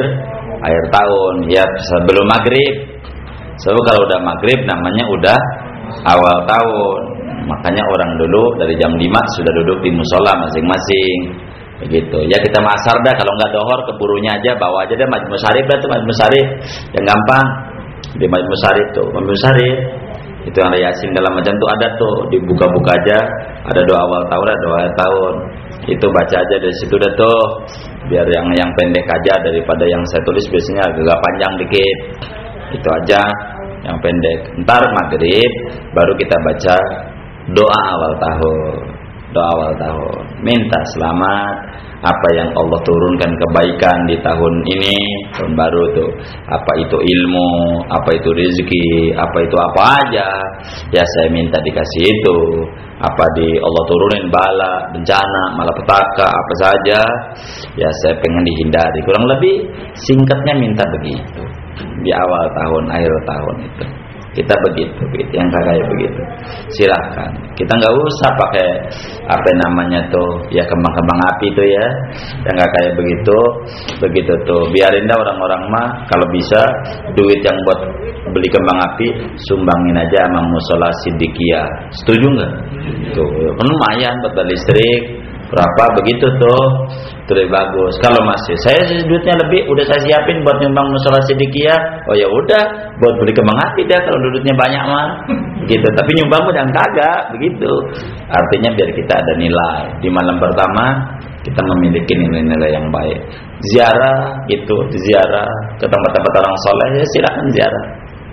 tahun ya sebelum maghrib. Sebab kalau udah maghrib namanya udah awal tahun. Makanya orang dulu dari jam 5 sudah duduk di musola masing-masing. Begitu. Ya kita asar dah, kalau enggak dohor keburunya aja bawa aja deh Majmu' Syarif dah tuh, Majmu' Syarif. Yang gampang. Di Majmu' Syarif tuh, Majmu' Syarif. Itu yang Yasin dalam macam tuh ada tuh, dibuka-buka aja, ada doa awal tahun, ada doa akhir tahun. Itu baca aja dari situ dah tuh. Biar yang pendek aja daripada yang saya tulis biasanya agak panjang dikit. Itu aja yang pendek. Ntar maghrib baru kita baca doa awal tahun. Doa awal tahun. Minta selamat apa yang Allah turunkan kebaikan di tahun ini, tahun baru tuh. Apa itu ilmu, apa itu rezeki, apa itu apa aja. Ya saya minta dikasih itu. Apa di Allah turunin bala, bencana, malapetaka, apa saja. Ya saya pengen dihindari. Kurang lebih singkatnya minta begitu. Di awal tahun, akhir tahun itu kita begitu yang kayak begitu. Silakan, kita nggak usah pakai apa namanya tuh ya kembang-kembang api tuh ya, yang nggak kayak begitu tuh. Biarin dah orang-orang mah kalau bisa duit yang buat beli kembang api sumbangin aja sama musola Siddiqiyah. Setuju nggak? Tuh kan lumayan buat listrik berapa begitu tuh. Itu lebih bagus. Kalau masih saya duitnya lebih, udah saya siapin buat nyumbang musola Siddiqiyah. Oh ya udah, buat beli kembang api dah kalau duitnya banyak mah. Gitu. Tapi nyumbang udah kagak begitu. Artinya biar kita ada nilai. Di malam pertama kita memiliki nilai-nilai yang baik. Ziarah gitu, ziarah ke tempat-tempat orang soleh ya silakan ziarah.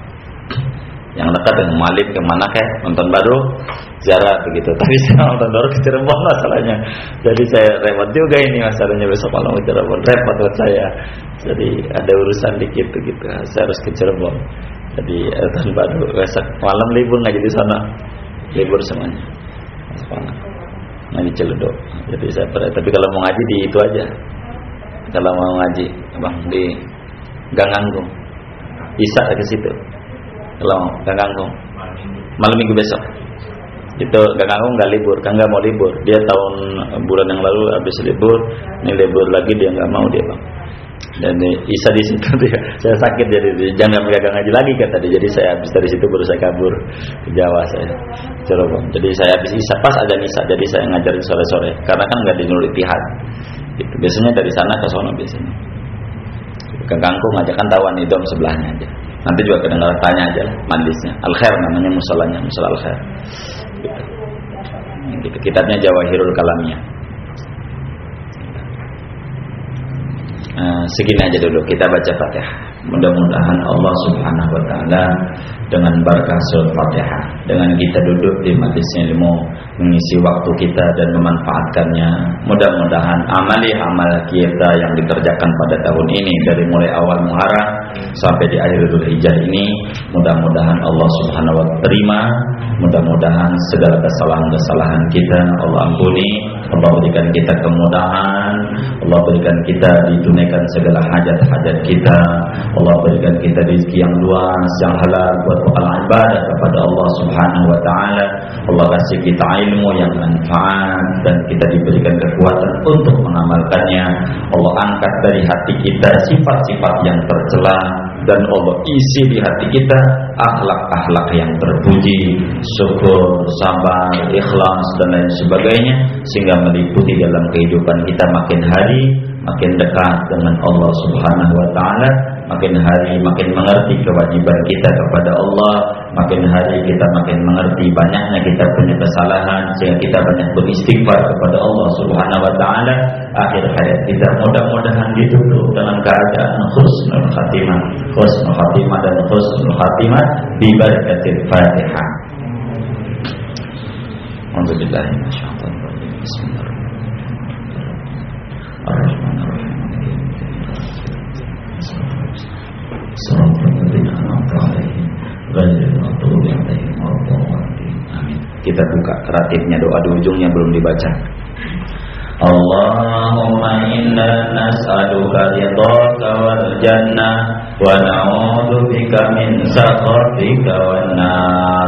Yang dekat dengan Malim kemana kayak nonton baru ziarah begitu. Tapi saya nonton baru ke Cirebon masalahnya. Jadi saya repot juga ini masalahnya besok malam ke Cirebon, repot buat saya. Jadi ada urusan dikit begitu. Saya harus ke Cirebon. Jadi nonton baru besok malam libur nggak jadi sana, libur semuanya. Ngaji Celeduk. Jadi saya tapi kalau mau ngaji di itu aja kalau mau ngaji, Bang, di Gang Anggung. Isa ke situ. Kalau Gang Anggung. Malam Minggu besok. Itu Gang Anggung enggak libur, kan enggak mau libur. Dia tahun bulan yang lalu habis libur, ini libur lagi dia enggak mau dia, Bang. Dan Isa di situ dia, saya sakit jadi jangan pegang ngaji lagi kata dia. Jadi saya habis dari situ baru saya kabur ke Jawa saya. Cirebon. Jadi saya habis Isa pas ada Isa, jadi saya ngajarin sore-sore. Karena kan enggak di Nurul Ittihad. Gitu. Biasanya dari sana ke sono biasanya. Ke Kangkung aja kan tahuan nih dom sebelahnya aja. Nanti juga kedengaran tanya aja lah majlisnya. Al Khair namanya musolanya, Musala Al Khair. Gitu. Kitabnya Jawahirul Kalamiyah. Segini aja dulu kita baca Fatihah. Mudah-mudahan Allah Subhanahu wa taala dengan berkah surat Fatihah, dengan kita duduk di majelis ilmu, mengisi waktu kita dan memanfaatkannya, mudah-mudahan amal kita yang dikerjakan pada tahun ini dari mulai awal Muharram sampai di akhir Dzulhijjah ini, mudah-mudahan Allah Subhanahu wa taala terima, mudah-mudahan segala kesalahan-kesalahan kita Allah ampuni, Allah berikan kita kemudahan, Allah berikan kita ditunaikan segala hajat-hajat kita, Allah berikan kita rezeki yang luas, yang halal buat pahala ibadah kepada Allah Subhanahu wa taala. Allah kasih kita ilmu yang manfaat dan kita diberikan kekuatan untuk mengamalkannya. Allah angkat dari hati kita sifat-sifat yang tercela dan Allah isi di hati kita akhlak-akhlak yang terpuji, syukur, sabar, ikhlas dan lain sebagainya, sehingga meliputi dalam kehidupan kita makin hari makin dekat dengan Allah Subhanahu wa taala, makin hari makin mengerti kewajiban kita kepada Allah, makin hari kita makin mengerti banyaknya kita punya kesalahan, sehingga kita banyak beristighfar kepada Allah Subhanahu wa taala. Akhir hayat kita mudah-mudahan ditutup dengan keadaan husnul khatimah dan husnul khatimah bi barakatil Fatihah. Alhamdulillah. Kita buka ratibnya, doa di ujungnya belum dibaca. Allahumma inna nas'aluka ridhaka wal jannah wa na'udzubika min sakhatika wan nar.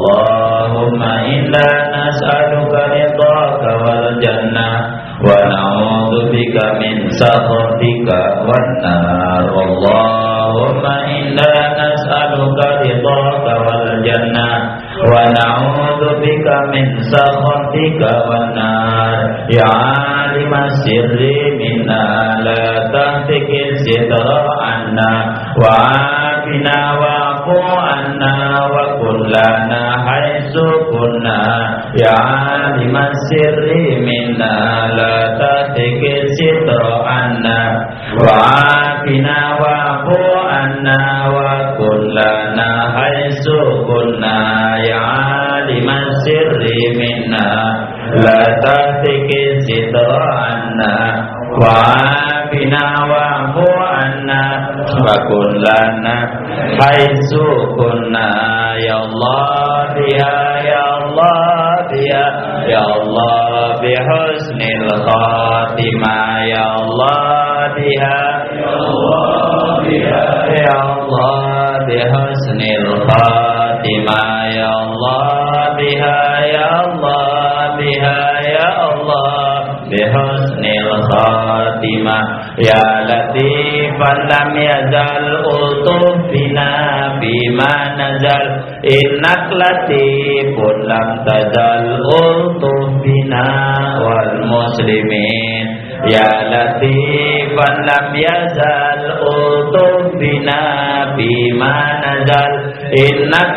Allahumma inna nas'aluka ridhaka wal jannah wa na'udzubika min sakhatika wan nar. Allahumma inna nas'aluka ridhaka wal jannah wa na'udzubika min sakhatika wan nar. Ya alimas sirri minna la tahtikil sitra anna wa afina wa'fu anna wa kullana haitsu kunna. Ya alimas sirri minna la tahtikil sitra anna wa afina wa'fu anna wa kullana haitsu kunna. Ya alimas sirri minna la tahtikil sitra anna wa afina wa'fu anna wa kullana haitsu kunna. Ya Allah biha, ya Allah biha, ya Allah bihusnil khatimah. Ya Allah biha, ya Allah biha, ya Allah bihusnil khatimah. Ya Allah biha, ya Allah biha, ya Allah bihusnil khatimah. Ya latifan lam yazal utuf bina bima nazal, innak latifun lam tazal utuf bina wal muslimin. Ya latifan lam yazal utuf bina bima nazal, innak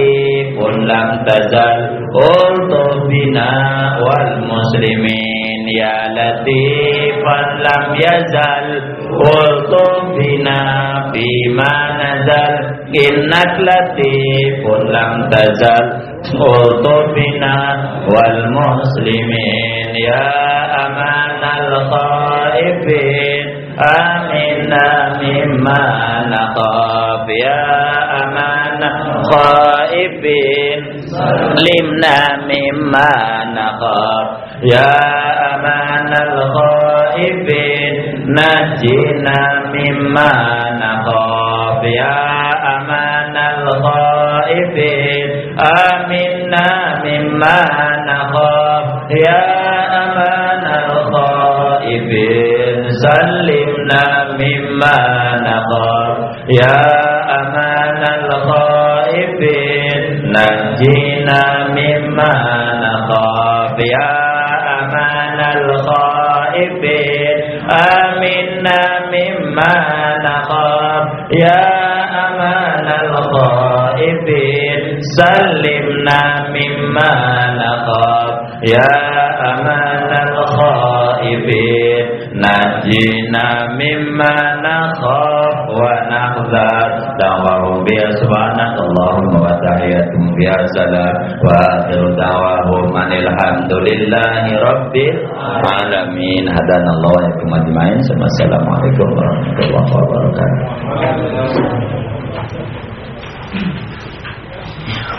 latifun lam tazal utuf bina wal muslimin. Ya latifan lam yazal utuf bina bima nazal, innak latifun lam tazal utuf bina wal muslimin. Ya amanal khaifin aminna mimma naqaf. Ya amanal khaifin limna mimma naqaf. Ya amanal khaifin najina mimma nakhaf ya amanal khaifin aminna mimma nakhaf ya amanal khaifin sallimna mimma nakhaf ya amanal khaifin najina mimma nakhaf ya amanal khaifin aminna mimma nakhaf ya amanal khaifin sallimna mimma nakhaf ya amanal khaifin najina mimma nakhaf wa nahzar da'wahum bi subhanakallahumma wa tahiyatum biya salam wa akhiru da'wahum alhamdulillahi rabbil alamin hadanallahu wa yakum ajmain. Assalamualaikum warahmatullahi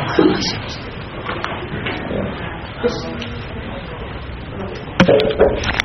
wabarakatuh.